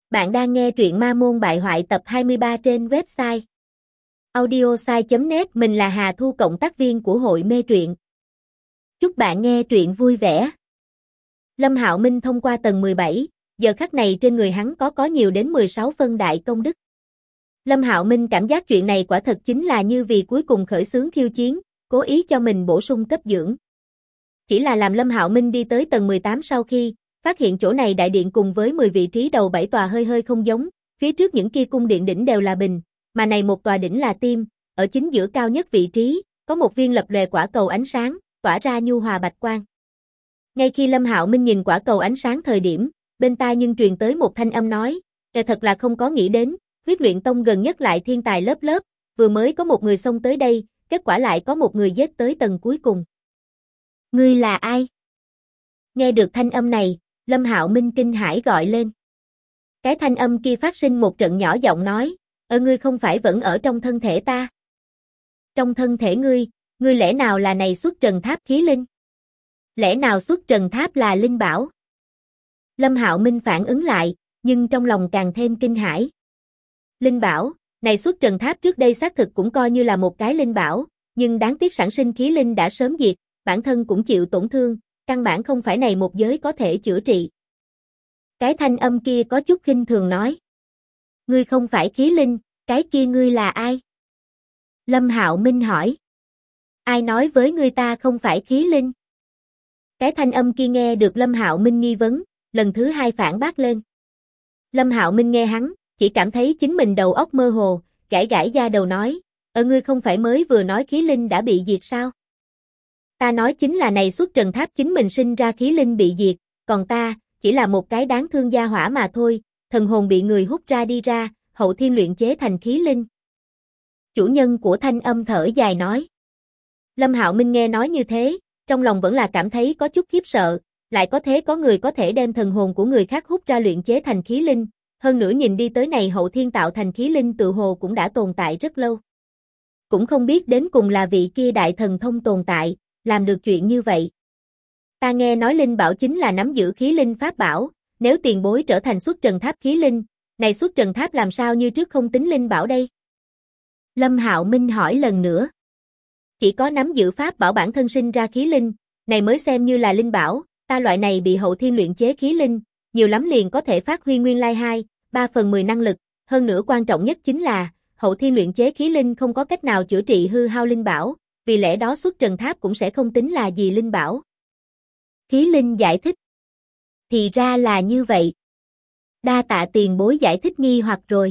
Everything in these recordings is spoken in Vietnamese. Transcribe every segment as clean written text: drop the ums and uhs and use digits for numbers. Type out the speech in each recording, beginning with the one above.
Bạn đang nghe truyện Ma Môn Bại Hoại tập 23 trên website audiosai.net. Mình là Hà Thu, cộng tác viên của hội mê truyện. Chúc bạn nghe truyện vui vẻ. Lâm Hạo Minh thông qua tầng 17, giờ khắc này trên người hắn có nhiều đến 16 phân đại công đức. Lâm Hạo Minh cảm giác chuyện này quả thật chính là như vì cuối cùng khởi xướng khiêu chiến, cố ý cho mình bổ sung cấp dưỡng. Chỉ là làm Lâm Hạo Minh đi tới tầng 18 sau khi phát hiện chỗ này đại điện cùng với 10 vị trí đầu 7 tòa hơi không giống, phía trước những kia cung điện đỉnh đều là bình, mà này một tòa đỉnh là tim, ở chính giữa cao nhất vị trí, có một viên lập lòe quả cầu ánh sáng, tỏa ra nhu hòa bạch quang. Ngay khi Lâm Hạo Minh nhìn quả cầu ánh sáng thời điểm, bên tai nhưng truyền tới một thanh âm nói, thật là không có nghĩ đến, Huyết Luyện Tông gần nhất lại thiên tài lớp lớp, vừa mới có một người xông tới đây, kết quả lại có một người giết tới tầng cuối cùng. Ngươi là ai? Nghe được thanh âm này, Lâm Hạo Minh kinh hãi gọi lên. Cái thanh âm kia phát sinh một trận nhỏ giọng nói, ngươi không phải vẫn ở trong thân thể ta? Trong thân thể ngươi lẽ nào là này xuất trần tháp khí linh? Lẽ nào xuất trần tháp là linh bảo? Lâm Hạo Minh phản ứng lại, nhưng trong lòng càng thêm kinh hãi. Linh bảo, này xuất trần tháp trước đây xác thực cũng coi như là một cái linh bảo, nhưng đáng tiếc sản sinh khí linh đã sớm diệt, bản thân cũng chịu tổn thương, căn bản không phải này một giới có thể chữa trị. Cái thanh âm kia có chút khinh thường nói. Ngươi không phải khí linh, cái kia ngươi là ai? Lâm Hạo Minh hỏi. Ai nói với ngươi ta không phải khí linh? Cái thanh âm kia nghe được Lâm Hạo Minh nghi vấn, lần thứ hai phản bác lên. Lâm Hạo Minh nghe hắn, chỉ cảm thấy chính mình đầu óc mơ hồ, gãi da đầu nói, ngươi không phải mới vừa nói khí linh đã bị diệt sao? Ta nói chính là này xuất trần tháp chính mình sinh ra khí linh bị diệt, còn ta, chỉ là một cái đáng thương gia hỏa mà thôi, thần hồn bị người hút ra đi ra, hậu thiên luyện chế thành khí linh. Chủ nhân của thanh âm thở dài nói. Lâm Hạo Minh nghe nói như thế, trong lòng vẫn là cảm thấy có chút khiếp sợ, lại có thế có người có thể đem thần hồn của người khác hút ra luyện chế thành khí linh, hơn nữa nhìn đi tới này hậu thiên tạo thành khí linh tự hồ cũng đã tồn tại rất lâu. Cũng không biết đến cùng là vị kia đại thần thông tồn tại, làm được chuyện như vậy. Ta nghe nói linh bảo chính là nắm giữ khí linh pháp bảo, nếu tiền bối trở thành xuất trần tháp khí linh, này xuất trần tháp làm sao như trước không tính linh bảo đây? Lâm Hạo Minh hỏi lần nữa. Chỉ có nắm giữ pháp bảo bản thân sinh ra khí linh, này mới xem như là linh bảo, ta loại này bị hậu thiên luyện chế khí linh, nhiều lắm liền có thể phát huy nguyên lai 2/3/10 năng lực, hơn nữa quan trọng nhất chính là, hậu thiên luyện chế khí linh không có cách nào chữa trị hư hao linh bảo, vì lẽ đó xuất trần tháp cũng sẽ không tính là gì linh bảo. Khí linh giải thích. Thì ra là như vậy. Đa tạ tiền bối giải thích nghi hoặc rồi.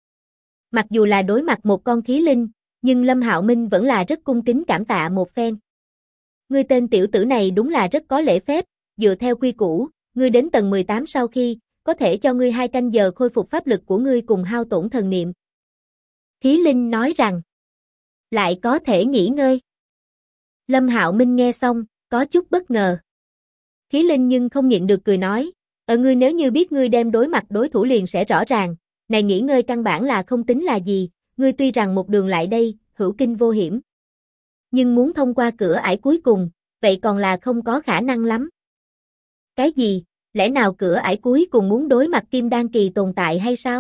Mặc dù là đối mặt một con khí linh, nhưng Lâm Hạo Minh vẫn là rất cung kính cảm tạ một phen. Ngươi tên tiểu tử này đúng là rất có lễ phép, dựa theo quy củ, ngươi đến tầng 18 sau khi, có thể cho ngươi 2 canh giờ khôi phục pháp lực của ngươi cùng hao tổn thần niệm. Khí linh nói rằng, lại có thể nghỉ ngơi. Lâm Hạo Minh nghe xong, có chút bất ngờ. Khí linh nhưng không nhịn được cười nói, ngươi nếu như biết ngươi đem đối mặt đối thủ liền sẽ rõ ràng, này nghỉ ngơi căn bản là không tính là gì, ngươi tuy rằng một đường lại đây, hữu kinh vô hiểm. Nhưng muốn thông qua cửa ải cuối cùng, vậy còn là không có khả năng lắm. Cái gì, lẽ nào cửa ải cuối cùng muốn đối mặt kim đan kỳ tồn tại hay sao?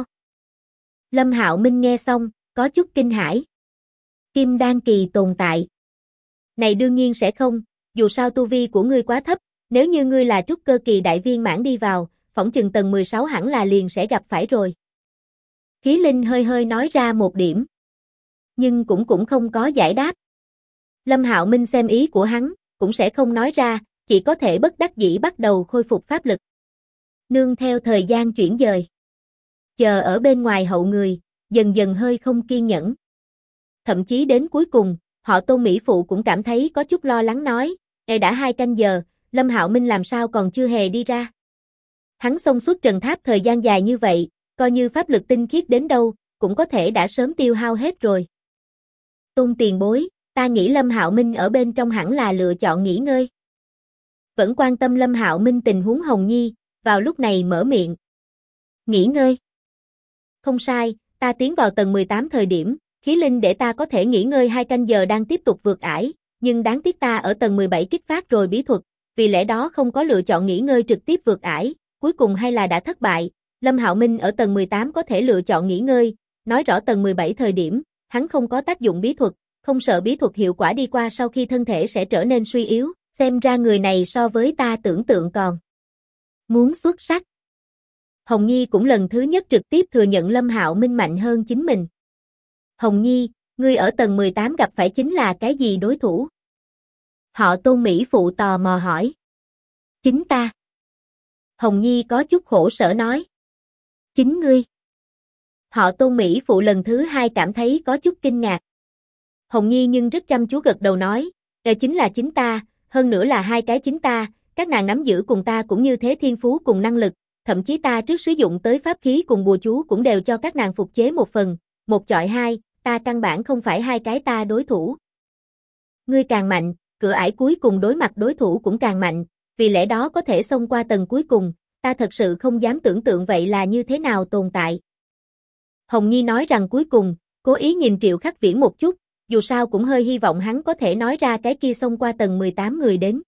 Lâm Hạo Minh nghe xong, có chút kinh hãi. Kim đan kỳ tồn tại. Này đương nhiên sẽ không, dù sao tu vi của ngươi quá thấp, nếu như ngươi là trúc cơ kỳ đại viên mãn đi vào, phỏng chừng tầng 16 hẳn là liền sẽ gặp phải rồi. Khí linh hơi nói ra một điểm. Nhưng cũng không có giải đáp. Lâm Hạo Minh xem ý của hắn, cũng sẽ không nói ra, chỉ có thể bất đắc dĩ bắt đầu khôi phục pháp lực. Nương theo thời gian chuyển dời. Chờ ở bên ngoài hậu người, dần dần hơi không kiên nhẫn. Thậm chí đến cuối cùng, họ Tôn Mỹ Phụ cũng cảm thấy có chút lo lắng nói, đã 2 canh giờ, Lâm Hạo Minh làm sao còn chưa hề đi ra. Hắn xông suốt trần tháp thời gian dài như vậy, coi như pháp lực tinh khiết đến đâu, cũng có thể đã sớm tiêu hao hết rồi. Tôn tiền bối, ta nghĩ Lâm Hạo Minh ở bên trong hẳn là lựa chọn nghỉ ngơi. Vẫn quan tâm Lâm Hạo Minh tình huống Hồng Nhi, vào lúc này mở miệng. Nghỉ ngơi. Không sai, ta tiến vào tầng 18 thời điểm, khí linh để ta có thể nghỉ ngơi 2 canh giờ đang tiếp tục vượt ải, nhưng đáng tiếc ta ở tầng 17 kích phát rồi bí thuật, vì lẽ đó không có lựa chọn nghỉ ngơi trực tiếp vượt ải, cuối cùng hay là đã thất bại, Lâm Hạo Minh ở tầng 18 có thể lựa chọn nghỉ ngơi, nói rõ tầng 17 thời điểm, hắn không có tác dụng bí thuật, không sợ bí thuật hiệu quả đi qua sau khi thân thể sẽ trở nên suy yếu, xem ra người này so với ta tưởng tượng còn muốn xuất sắc. Hồng Nhi cũng lần thứ nhất trực tiếp thừa nhận Lâm Hạo Minh mạnh hơn chính mình. Hồng Nhi, ngươi ở tầng 18 gặp phải chính là cái gì đối thủ? Họ Tôn Mỹ Phụ tò mò hỏi. Chính ta. Hồng Nhi có chút khổ sở nói. Chính ngươi. Họ Tôn Mỹ Phụ lần thứ hai cảm thấy có chút kinh ngạc. Hồng Nhi nhưng rất chăm chú gật đầu nói, chính là chính ta, hơn nữa là hai cái chính ta, các nàng nắm giữ cùng ta cũng như thế thiên phú cùng năng lực, thậm chí ta trước sử dụng tới pháp khí cùng bùa chú cũng đều cho các nàng phục chế một phần, một chọi hai, ta căn bản không phải hai cái ta đối thủ. Ngươi càng mạnh, cửa ải cuối cùng đối mặt đối thủ cũng càng mạnh, vì lẽ đó có thể xông qua tầng cuối cùng, ta thật sự không dám tưởng tượng vậy là như thế nào tồn tại. Hồng Nhi nói rằng cuối cùng, cố ý nhìn Triệu Khắc Viễn một chút, dù sao cũng hơi hy vọng hắn có thể nói ra cái kia xông qua tầng 18 người đến.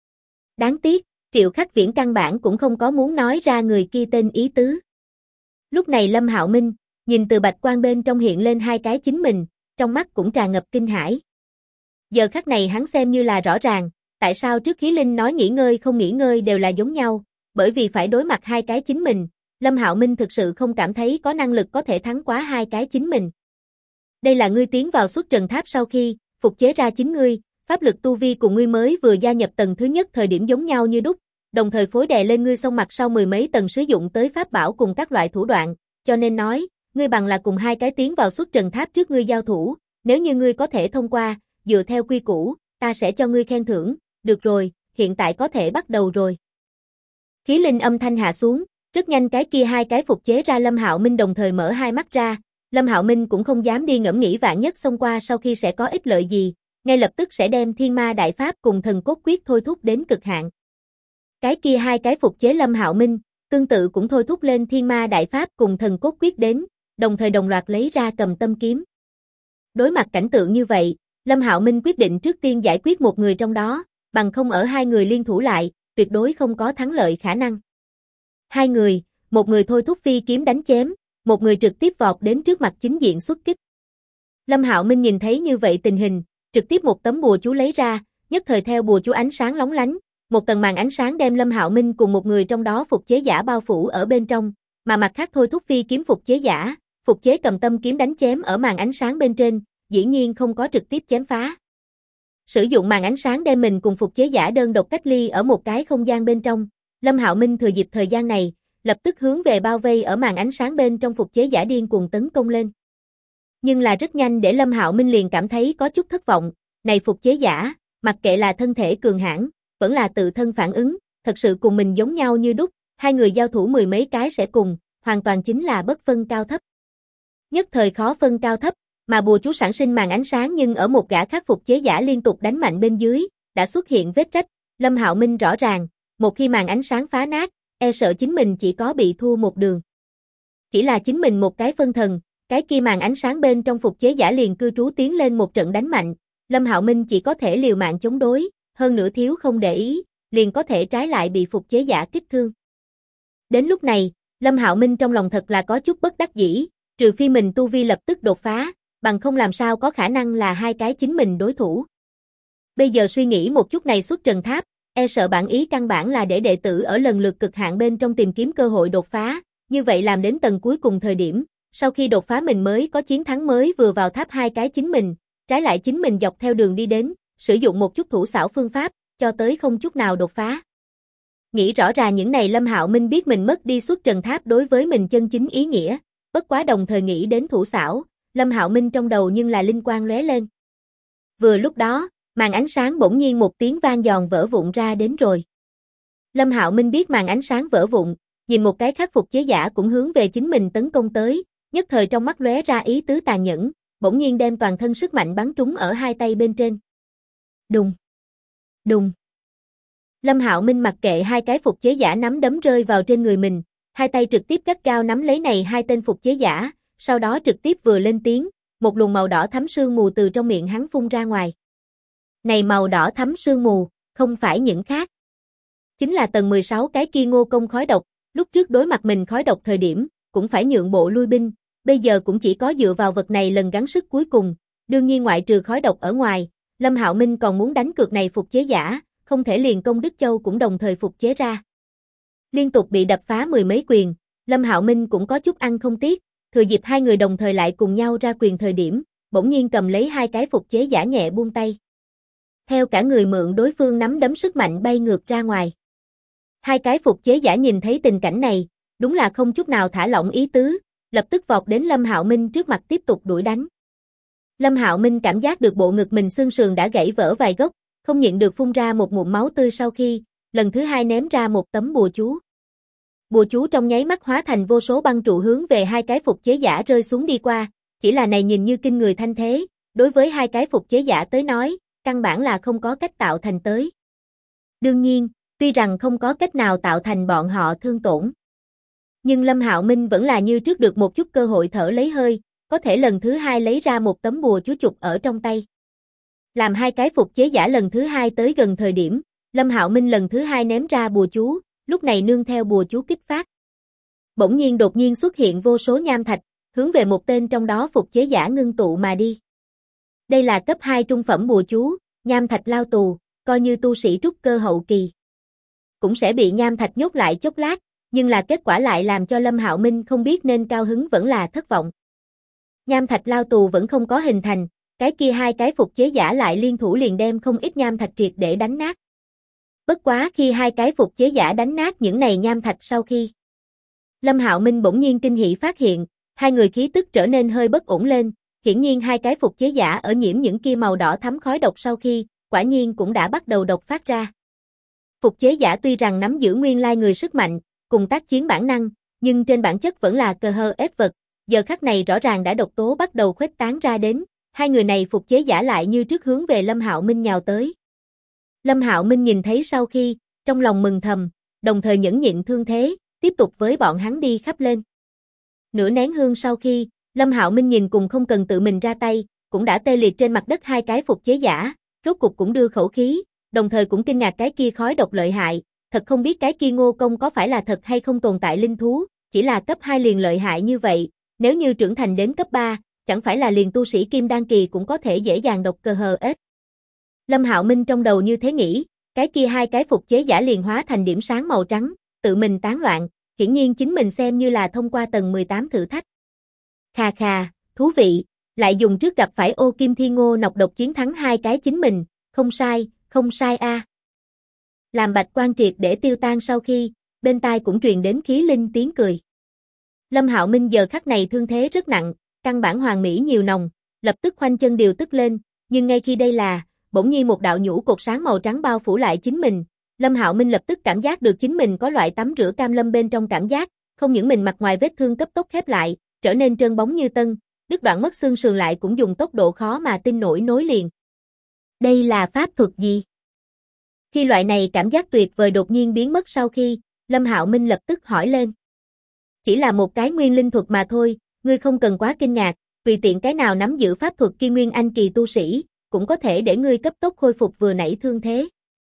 Đáng tiếc, Triệu Khắc Viễn căn bản cũng không có muốn nói ra người kia tên ý tứ. Lúc này Lâm Hạo Minh, nhìn từ bạch quang bên trong hiện lên hai cái chính mình, trong mắt cũng tràn ngập kinh hãi. Giờ khắc này hắn xem như là rõ ràng, tại sao trước Khí Linh nói nghỉ ngơi không nghỉ ngơi đều là giống nhau, bởi vì phải đối mặt hai cái chính mình, Lâm Hạo Minh thực sự không cảm thấy có năng lực có thể thắng quá hai cái chính mình. Đây là ngươi tiến vào xuất trần tháp sau khi, phục chế ra chính ngươi, pháp lực tu vi cùng ngươi mới vừa gia nhập tầng thứ nhất thời điểm giống nhau như đúc, đồng thời phối đè lên ngươi song mặt sau mười mấy tầng sử dụng tới pháp bảo cùng các loại thủ đoạn, cho nên nói, ngươi bằng là cùng hai cái tiến vào xuất trần tháp trước ngươi giao thủ, nếu như ngươi có thể thông qua, dựa theo quy củ, ta sẽ cho ngươi khen thưởng, được rồi, hiện tại có thể bắt đầu rồi. Khí Linh âm thanh hạ xuống, rất nhanh cái kia hai cái phục chế ra Lâm Hạo Minh đồng thời mở hai mắt ra, Lâm Hạo Minh cũng không dám đi ngẫm nghĩ vạn nhất xông qua sau khi sẽ có ích lợi gì, ngay lập tức sẽ đem Thiên Ma Đại Pháp cùng Thần Cốt Quyết thôi thúc đến cực hạn. Cái kia hai cái phục chế Lâm Hạo Minh, tương tự cũng thôi thúc lên Thiên Ma Đại Pháp cùng Thần Cốt Quyết đến, đồng thời đồng loạt lấy ra Cầm Tâm Kiếm. Đối mặt cảnh tượng như vậy, Lâm Hạo Minh quyết định trước tiên giải quyết một người trong đó, bằng không ở hai người liên thủ lại, tuyệt đối không có thắng lợi khả năng. Hai người, một người thôi thúc phi kiếm đánh chém, một người trực tiếp vọt đến trước mặt chính diện xuất kích. Lâm Hạo Minh nhìn thấy như vậy tình hình, trực tiếp một tấm bùa chú lấy ra, nhất thời theo bùa chú ánh sáng lóng lánh, một tầng màn ánh sáng đem Lâm Hạo Minh cùng một người trong đó phục chế giả bao phủ ở bên trong, mà mặt khác thôi thúc phi kiếm phục chế giả, phục chế Cầm Tâm Kiếm đánh chém ở màn ánh sáng bên trên, dĩ nhiên không có trực tiếp chém phá. Sử dụng màn ánh sáng đem mình cùng phục chế giả đơn độc cách ly ở một cái không gian bên trong, Lâm Hạo Minh thừa dịp thời gian này, lập tức hướng về bao vây ở màn ánh sáng bên trong phục chế giả điên cuồng tấn công lên. Nhưng là rất nhanh để Lâm Hạo Minh liền cảm thấy có chút thất vọng, này phục chế giả, mặc kệ là thân thể cường hãn, vẫn là tự thân phản ứng, thật sự cùng mình giống nhau như đúc, hai người giao thủ mười mấy cái sẽ cùng, hoàn toàn chính là bất phân cao thấp. Nhất thời khó phân cao thấp, mà bùa chú sản sinh màn ánh sáng nhưng ở một gã khác phục chế giả liên tục đánh mạnh bên dưới, đã xuất hiện vết rách, Lâm Hạo Minh rõ ràng, một khi màn ánh sáng phá nát, e sợ chính mình chỉ có bị thua một đường. Chỉ là chính mình một cái phân thần, cái kia màn ánh sáng bên trong phục chế giả liền cư trú tiến lên một trận đánh mạnh, Lâm Hạo Minh chỉ có thể liều mạng chống đối, hơn nữa thiếu không để ý, liền có thể trái lại bị phục chế giả kích thương. Đến lúc này, Lâm Hạo Minh trong lòng thật là có chút bất đắc dĩ, trừ phi mình tu vi lập tức đột phá, bằng không làm sao có khả năng là hai cái chính mình đối thủ. Bây giờ suy nghĩ một chút này xuất trần tháp, e sợ bản ý căn bản là để đệ tử ở lần lượt cực hạn bên trong tìm kiếm cơ hội đột phá, như vậy làm đến tầng cuối cùng thời điểm, sau khi đột phá mình mới có chiến thắng mới vừa vào tháp hai cái chính mình, trái lại chính mình dọc theo đường đi đến, sử dụng một chút thủ xảo phương pháp, cho tới không chút nào đột phá. Nghĩ rõ ràng những này Lâm Hạo Minh biết mình mất đi xuất trần tháp đối với mình chân chính ý nghĩa, bất quá đồng thời nghĩ đến thủ xảo, Lâm Hạo Minh trong đầu nhưng là linh quang lóe lên. Vừa lúc đó, màn ánh sáng bỗng nhiên một tiếng vang giòn vỡ vụn ra đến rồi. Lâm Hạo Minh biết màn ánh sáng vỡ vụn, nhìn một cái khác phục chế giả cũng hướng về chính mình tấn công tới, nhất thời trong mắt lóe ra ý tứ tàn nhẫn, bỗng nhiên đem toàn thân sức mạnh bắn trúng ở hai tay bên trên. Đùng, đùng. Lâm Hạo Minh mặc kệ hai cái phục chế giả nắm đấm rơi vào trên người mình, hai tay trực tiếp gắt gao nắm lấy này hai tên phục chế giả, sau đó trực tiếp vừa lên tiếng, một luồng màu đỏ thắm sương mù từ trong miệng hắn phun ra ngoài. Này màu đỏ thắm sương mù, không phải những khác. Chính là tầng 16 cái kia Ngô Công khói độc, lúc trước đối mặt mình khói độc thời điểm, cũng phải nhượng bộ lui binh, bây giờ cũng chỉ có dựa vào vật này lần gắng sức cuối cùng, đương nhiên ngoại trừ khói độc ở ngoài, Lâm Hạo Minh còn muốn đánh cược này phục chế giả, không thể liền Công Đức Châu cũng đồng thời phục chế ra. Liên tục bị đập phá mười mấy quyền, Lâm Hạo Minh cũng có chút ăn không tiếc, thừa dịp hai người đồng thời lại cùng nhau ra quyền thời điểm, bỗng nhiên cầm lấy hai cái phục chế giả nhẹ buông tay. Theo cả người mượn đối phương nắm đấm sức mạnh bay ngược ra ngoài. Hai cái phục chế giả nhìn thấy tình cảnh này, đúng là không chút nào thả lỏng ý tứ, lập tức vọt đến Lâm Hạo Minh trước mặt tiếp tục đuổi đánh. Lâm Hạo Minh cảm giác được bộ ngực mình xương sườn đã gãy vỡ vài gốc, không nhịn được phun ra một ngụm máu tươi sau khi, lần thứ hai ném ra một tấm bùa chú. Bùa chú trong nháy mắt hóa thành vô số băng trụ hướng về hai cái phục chế giả rơi xuống đi qua, chỉ là này nhìn như kinh người thanh thế, đối với hai cái phục chế giả tới nói, căn bản là không có cách tạo thành tới. Đương nhiên, tuy rằng không có cách nào tạo thành bọn họ thương tổn, nhưng Lâm Hạo Minh vẫn là như trước được một chút cơ hội thở lấy hơi, có thể lần thứ hai lấy ra một tấm bùa chú chụp ở trong tay. Làm hai cái phục chế giả lần thứ hai tới gần thời điểm, Lâm Hạo Minh lần thứ hai ném ra bùa chú, lúc này nương theo bùa chú kích phát. Bỗng nhiên đột nhiên xuất hiện vô số nham thạch, hướng về một tên trong đó phục chế giả ngưng tụ mà đi. Đây là cấp 2 trung phẩm bùa chú, nham thạch lao tù, coi như tu sĩ trúc cơ hậu kỳ cũng sẽ bị nham thạch nhốt lại chốc lát, nhưng là kết quả lại làm cho Lâm Hạo Minh không biết nên cao hứng vẫn là thất vọng. Nham thạch lao tù vẫn không có hình thành, cái kia hai cái phục chế giả lại liên thủ liền đem không ít nham thạch triệt để đánh nát. Bất quá khi hai cái phục chế giả đánh nát những này nham thạch sau khi, Lâm Hạo Minh bỗng nhiên kinh hỉ phát hiện, hai người khí tức trở nên hơi bất ổn lên, hiển nhiên hai cái phục chế giả ở nhiễm những kia màu đỏ thắm khói độc sau khi, quả nhiên cũng đã bắt đầu độc phát ra. Phục chế giả tuy rằng nắm giữ nguyên lai người sức mạnh, cùng tác chiến bản năng, nhưng trên bản chất vẫn là cơ hơ ép vật, giờ khắc này rõ ràng đã độc tố bắt đầu khuếch tán ra đến, hai người này phục chế giả lại như trước hướng về Lâm Hạo Minh nhào tới. Lâm Hạo Minh nhìn thấy sau khi, trong lòng mừng thầm, đồng thời nhẫn nhịn thương thế, tiếp tục với bọn hắn đi khắp lên. Nửa nén hương sau khi, Lâm Hạo Minh nhìn cùng không cần tự mình ra tay, cũng đã tê liệt trên mặt đất hai cái phục chế giả, rốt cục cũng đưa khẩu khí, đồng thời cũng kinh ngạc cái kia khói độc lợi hại, thật không biết cái kia Ngô Công có phải là thật hay không tồn tại linh thú, chỉ là cấp 2 liền lợi hại như vậy, nếu như trưởng thành đến cấp 3, chẳng phải là liền tu sĩ kim đan kỳ cũng có thể dễ dàng độc cơ hờ ết. Lâm Hạo Minh trong đầu như thế nghĩ, cái kia hai cái phục chế giả liền hóa thành điểm sáng màu trắng, tự mình tán loạn, hiển nhiên chính mình xem như là thông qua tầng 18 thử thách. Khà khà, thú vị, lại dùng trước gặp phải Ô Kim Thiên Ngô nọc độc chiến thắng hai cái chính mình, không sai a. Làm bạch quan triệt để tiêu tan sau khi, bên tai cũng truyền đến khí linh tiếng cười. Lâm Hạo Minh giờ khắc này thương thế rất nặng, căn bản hoàng mỹ nhiều nồng, lập tức khoanh chân điều tức lên, nhưng ngay khi đây là, bỗng nhiên một đạo nhũ cột sáng màu trắng bao phủ lại chính mình, Lâm Hạo Minh lập tức cảm giác được chính mình có loại tắm rửa cam lâm bên trong cảm giác, không những mình mặt ngoài vết thương cấp tốc khép lại, trở nên trơn bóng như tân, đứt đoạn mất xương sườn lại cũng dùng tốc độ khó mà tin nổi nối liền. Đây là pháp thuật gì? Khi loại này cảm giác tuyệt vời đột nhiên biến mất sau khi, Lâm Hạo Minh lập tức hỏi lên. Chỉ là một cái nguyên linh thuật mà thôi, ngươi không cần quá kinh ngạc, tùy tiện cái nào nắm giữ pháp thuật Kim Nguyên Anh kỳ tu sĩ, cũng có thể để ngươi cấp tốc khôi phục vừa nãy thương thế.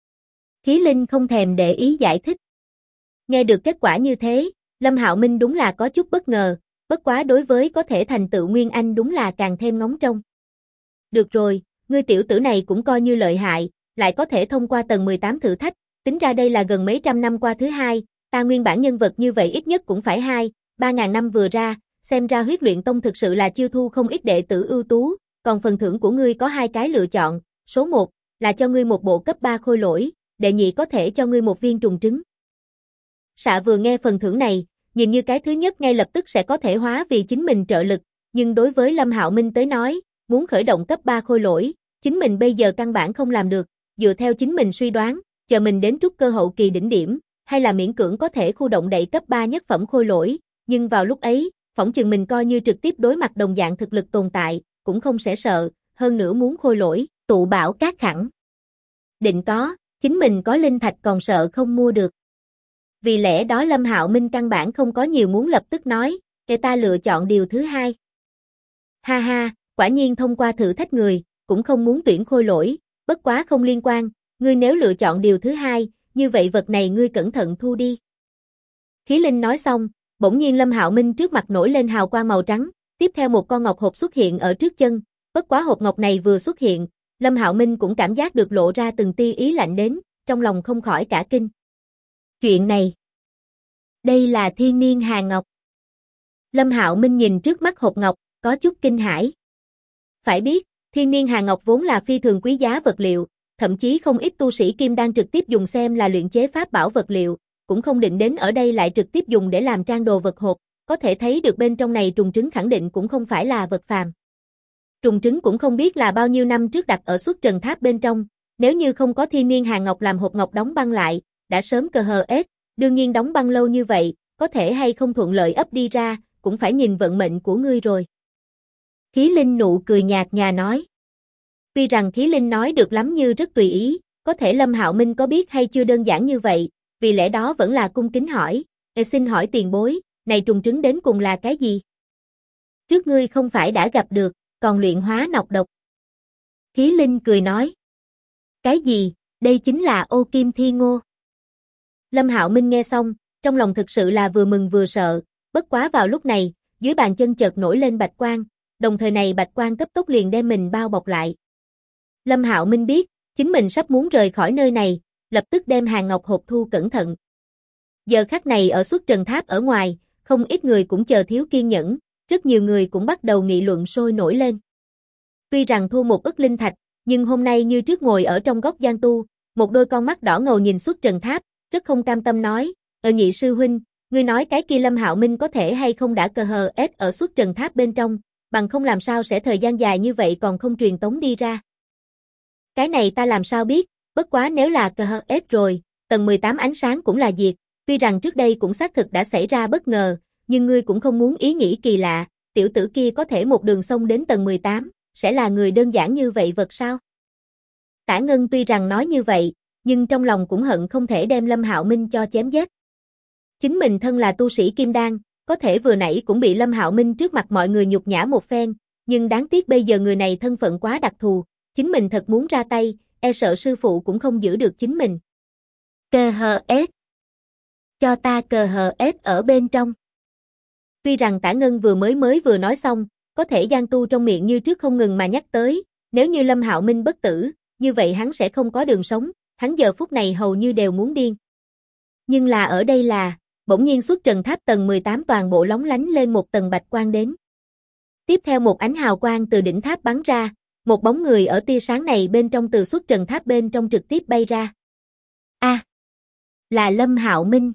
Khí linh không thèm để ý giải thích. Nghe được kết quả như thế, Lâm Hạo Minh đúng là có chút bất ngờ, bất quá đối với có thể thành tựu Nguyên Anh đúng là càng thêm ngóng trông. Được rồi, ngươi tiểu tử này cũng coi như lợi hại, lại có thể thông qua tầng 18 thử thách, tính ra đây là gần mấy trăm năm qua thứ hai, ta nguyên bản nhân vật như vậy ít nhất cũng phải 2-3 ngàn năm vừa ra, xem ra huyết luyện tông thực sự là chiêu thu không ít đệ tử ưu tú, còn phần thưởng của ngươi có hai cái lựa chọn, số 1 là cho ngươi một bộ cấp 3 khôi lỗi, đệ nhị có thể cho ngươi một viên trùng trứng. Sạ vừa nghe phần thưởng này, nhìn như cái thứ nhất ngay lập tức sẽ có thể hóa vì chính mình trợ lực, nhưng đối với Lâm Hạo Minh tới nói, muốn khởi động cấp 3 khôi lỗi, chính mình bây giờ căn bản không làm được, dựa theo chính mình suy đoán, chờ mình đến trúc cơ hậu kỳ đỉnh điểm, hay là miễn cưỡng có thể khu động đậy cấp 3 nhất phẩm khôi lỗi, nhưng vào lúc ấy, phỏng chừng mình coi như trực tiếp đối mặt đồng dạng thực lực tồn tại, cũng không sẽ sợ, hơn nữa muốn khôi lỗi, tụ bảo cát khẳng. Định có, chính mình có linh thạch còn sợ không mua được. Vì lẽ đó Lâm Hạo Minh căn bản không có nhiều muốn lập tức nói, để ta lựa chọn điều thứ hai. Ha ha, quả nhiên thông qua thử thách người, cũng không muốn tuyển khôi lỗi, bất quá không liên quan, ngươi nếu lựa chọn điều thứ hai, như vậy vật này ngươi cẩn thận thu đi. Khí linh nói xong, bỗng nhiên Lâm Hạo Minh trước mặt nổi lên hào quang màu trắng, tiếp theo một con ngọc hộp xuất hiện ở trước chân, bất quá hộp ngọc này vừa xuất hiện, Lâm Hạo Minh cũng cảm giác được lộ ra từng tia ý lạnh đến, trong lòng không khỏi cả kinh. Chuyện này, đây là thiên niên hà ngọc. Lâm Hạo Minh nhìn trước mắt hộp ngọc, có chút kinh hãi. Phải biết, thiên niên hà ngọc vốn là phi thường quý giá vật liệu, thậm chí không ít tu sĩ kim đan trực tiếp dùng xem là luyện chế pháp bảo vật liệu, cũng không định đến ở đây lại trực tiếp dùng để làm trang đồ vật hộp, có thể thấy được bên trong này trùng trứng khẳng định cũng không phải là vật phàm. Trùng trứng cũng không biết là bao nhiêu năm trước đặt ở xuất trần tháp bên trong, nếu như không có thiên niên hà ngọc làm hộp ngọc đóng băng lại, đã sớm cờ hờ ết, đương nhiên đóng băng lâu như vậy, có thể hay không thuận lợi ấp đi ra, cũng phải nhìn vận mệnh của ngươi rồi. Khí linh nụ cười nhạt nhòa nói. Tuy rằng khí linh nói được lắm như rất tùy ý, có thể Lâm Hạo Minh có biết hay chưa đơn giản như vậy, vì lẽ đó vẫn là cung kính hỏi, xin hỏi tiền bối, này trùng trứng đến cùng là cái gì? Trước ngươi không phải đã gặp được, còn luyện hóa nọc độc. Khí linh cười nói. Cái gì, đây chính là ô kim thi ngô. Lâm Hạo Minh nghe xong, trong lòng thực sự là vừa mừng vừa sợ, bất quá vào lúc này, dưới bàn chân chợt nổi lên bạch quang, đồng thời này bạch quang cấp tốc liền đem mình bao bọc lại. Lâm Hạo Minh biết, chính mình sắp muốn rời khỏi nơi này, lập tức đem hàng ngọc hộp thu cẩn thận. Giờ khắc này ở xuất trần tháp ở ngoài, không ít người cũng chờ thiếu kiên nhẫn, rất nhiều người cũng bắt đầu nghị luận sôi nổi lên. Tuy rằng thu một ức linh thạch, nhưng hôm nay như trước ngồi ở trong góc gian tu, một đôi con mắt đỏ ngầu nhìn xuất trần tháp, rất không cam tâm nói, nhị sư huynh, ngươi nói cái kia Lâm Hạo Minh có thể hay không đã cờ hờ ết ở xuất trần tháp bên trong, bằng không làm sao sẽ thời gian dài như vậy còn không truyền tống đi ra. Cái này ta làm sao biết, bất quá nếu là cờ hờ ết rồi, tầng 18 ánh sáng cũng là diệt, tuy rằng trước đây cũng xác thực đã xảy ra bất ngờ, nhưng ngươi cũng không muốn ý nghĩ kỳ lạ, tiểu tử kia có thể một đường xông đến tầng 18, sẽ là người đơn giản như vậy vật sao? Tả Ngân tuy rằng nói như vậy, nhưng trong lòng cũng hận không thể đem Lâm Hạo Minh cho chém giết. Chính mình thân là tu sĩ kim đan, có thể vừa nãy cũng bị Lâm Hạo Minh trước mặt mọi người nhục nhã một phen, nhưng đáng tiếc bây giờ người này thân phận quá đặc thù, chính mình thật muốn ra tay, e sợ sư phụ cũng không giữ được chính mình. Cờ hờ ết. Cho ta cờ hờ ết ở bên trong. Tuy rằng Tả Ngân mới vừa nói xong, có thể Giang Tu trong miệng như trước không ngừng mà nhắc tới, nếu như Lâm Hạo Minh bất tử, như vậy hắn sẽ không có đường sống, hắn giờ phút này hầu như đều muốn điên. Nhưng là ở đây là, bỗng nhiên xuất trần tháp tầng 18 toàn bộ lóng lánh lên một tầng bạch quang đến. Tiếp theo một ánh hào quang từ đỉnh tháp bắn ra, một bóng người ở tia sáng này bên trong từ xuất trần tháp bên trong trực tiếp bay ra. Là Lâm Hạo Minh,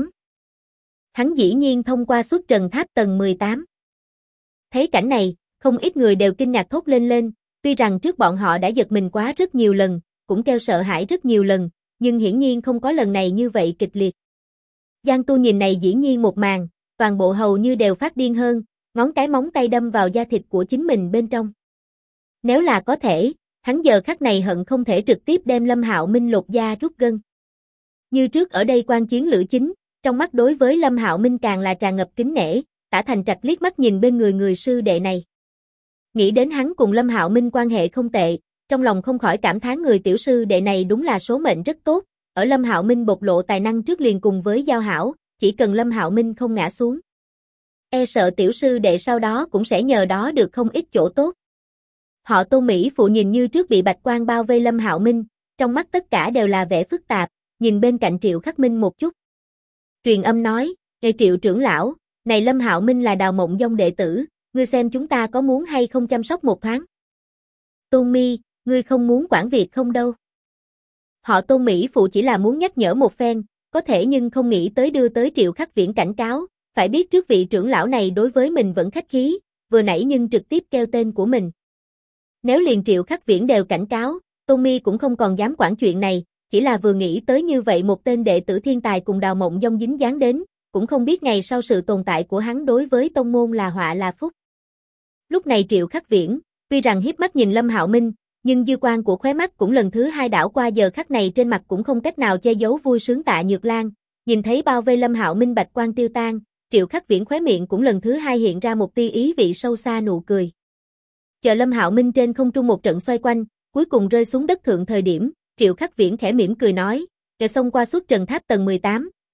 Hắn dĩ nhiên thông qua xuất trần tháp tầng 18. Thấy cảnh này, không ít người đều kinh ngạc thốt lên, tuy rằng trước bọn họ đã giật mình quá rất nhiều lần, cũng kêu sợ hãi rất nhiều lần, nhưng hiển nhiên không có lần này như vậy kịch liệt. Giang Tu nhìn này dĩ nhiên một màn, toàn bộ hầu như đều phát điên hơn, ngón cái móng tay đâm vào da thịt của chính mình bên trong. Nếu là có thể, hắn giờ khắc này hận không thể trực tiếp đem Lâm Hạo Minh lột da rút gân. Như trước ở đây quan chiến Lữ Chính, trong mắt đối với Lâm Hạo Minh càng là tràn ngập kính nể, Tả Thành Trạch liếc mắt nhìn bên người sư đệ này. Nghĩ đến hắn cùng Lâm Hạo Minh quan hệ không tệ, trong lòng không khỏi cảm thán người tiểu sư đệ này đúng là số mệnh rất tốt, ở Lâm Hạo Minh bộc lộ tài năng trước liền cùng với giao hảo, chỉ cần Lâm Hạo Minh không ngã xuống. E sợ tiểu sư đệ sau đó cũng sẽ nhờ đó được không ít chỗ tốt. Họ Tô Mỹ phụ nhìn như trước bị bạch quang bao vây Lâm Hạo Minh, trong mắt tất cả đều là vẻ phức tạp, nhìn bên cạnh Triệu Khắc Minh một chút. Truyền âm nói, Triệu trưởng lão, này Lâm Hạo Minh là Đào Mộng Dông đệ tử, ngươi xem chúng ta có muốn hay không chăm sóc một thoáng. Tôn Mi, ngươi không muốn quản việc không đâu. Họ Tôn Mỹ phụ chỉ là muốn nhắc nhở một phen, có thể nhưng không nghĩ tới đưa tới Triệu Khắc Viễn cảnh cáo, phải biết trước vị trưởng lão này đối với mình vẫn khách khí, vừa nãy nhưng trực tiếp kêu tên của mình. Nếu liền Triệu Khắc Viễn đều cảnh cáo, Tôn Mi cũng không còn dám quản chuyện này, chỉ là vừa nghĩ tới như vậy một tên đệ tử thiên tài cùng Đào Mộng Dông dính dáng đến, cũng không biết ngày sau sự tồn tại của hắn đối với tông môn là họa là phúc. Lúc này Triệu Khắc Viễn, tuy rằng hiếp mắt nhìn Lâm Hạo Minh, nhưng dư quang của khóe mắt cũng lần thứ hai đảo qua giờ khắc này trên mặt cũng không cách nào che giấu vui sướng Tạ Nhược Lan, nhìn thấy bao vây Lâm Hạo Minh bạch quang tiêu tan, Triệu Khắc Viễn khóe miệng cũng lần thứ hai hiện ra một tia ý vị sâu xa nụ cười. Chờ Lâm Hạo Minh trên không trung một trận xoay quanh, cuối cùng rơi xuống đất thượng thời điểm, Triệu Khắc Viễn khẽ mỉm cười nói, "Kẻ xông qua suốt trần tháp tầng 18,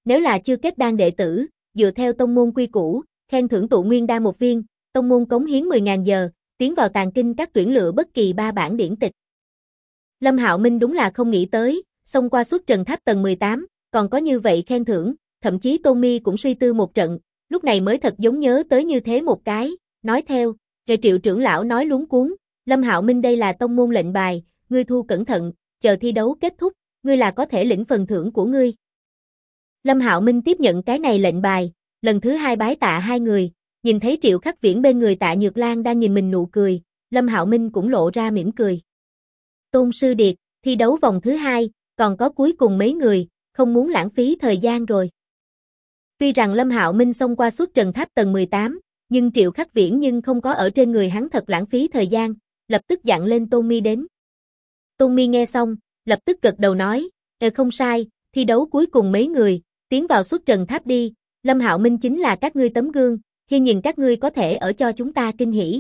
Nếu là chưa kết đan đệ tử, dựa theo tông môn quy củ, khen thưởng tụ nguyên đan một viên, tông môn cống hiến 10.000 giờ, tiến vào tàng kinh các tuyển lựa bất kỳ 3 bản điển tịch. Lâm Hạo Minh đúng là không nghĩ tới, xông qua xuất trần tháp tầng 18, còn có như vậy khen thưởng, thậm chí Tô Mi cũng suy tư một trận, lúc này mới thật giống nhớ tới như thế một cái, nói theo, rồi Triệu trưởng lão nói luống cuống, Lâm Hạo Minh đây là tông môn lệnh bài, ngươi thu cẩn thận, chờ thi đấu kết thúc, ngươi là có thể lĩnh phần thưởng của ngươi. Lâm Hạo Minh tiếp nhận cái này lệnh bài, lần thứ 2 bái tạ hai người, nhìn thấy Triệu Khắc Viễn bên người Tạ Nhược Lan đang nhìn mình nụ cười, Lâm Hạo Minh cũng lộ ra mỉm cười. Tôn Sư Điệt, thi đấu vòng thứ 2, còn có cuối cùng mấy người, không muốn lãng phí thời gian rồi. Tuy rằng Lâm Hạo Minh xông qua xuất trần tháp tầng 18, nhưng Triệu Khắc Viễn nhưng không có ở trên người hắn thật lãng phí thời gian, lập tức dặn lên Tôn Mi đến. Tôn Mi nghe xong, lập tức gật đầu nói, không sai, thi đấu cuối cùng mấy người, tiến vào xuất trần tháp đi, Lâm Hạo Minh chính là các ngươi tấm gương, khi nhìn các ngươi có thể ở cho chúng ta kinh hỉ.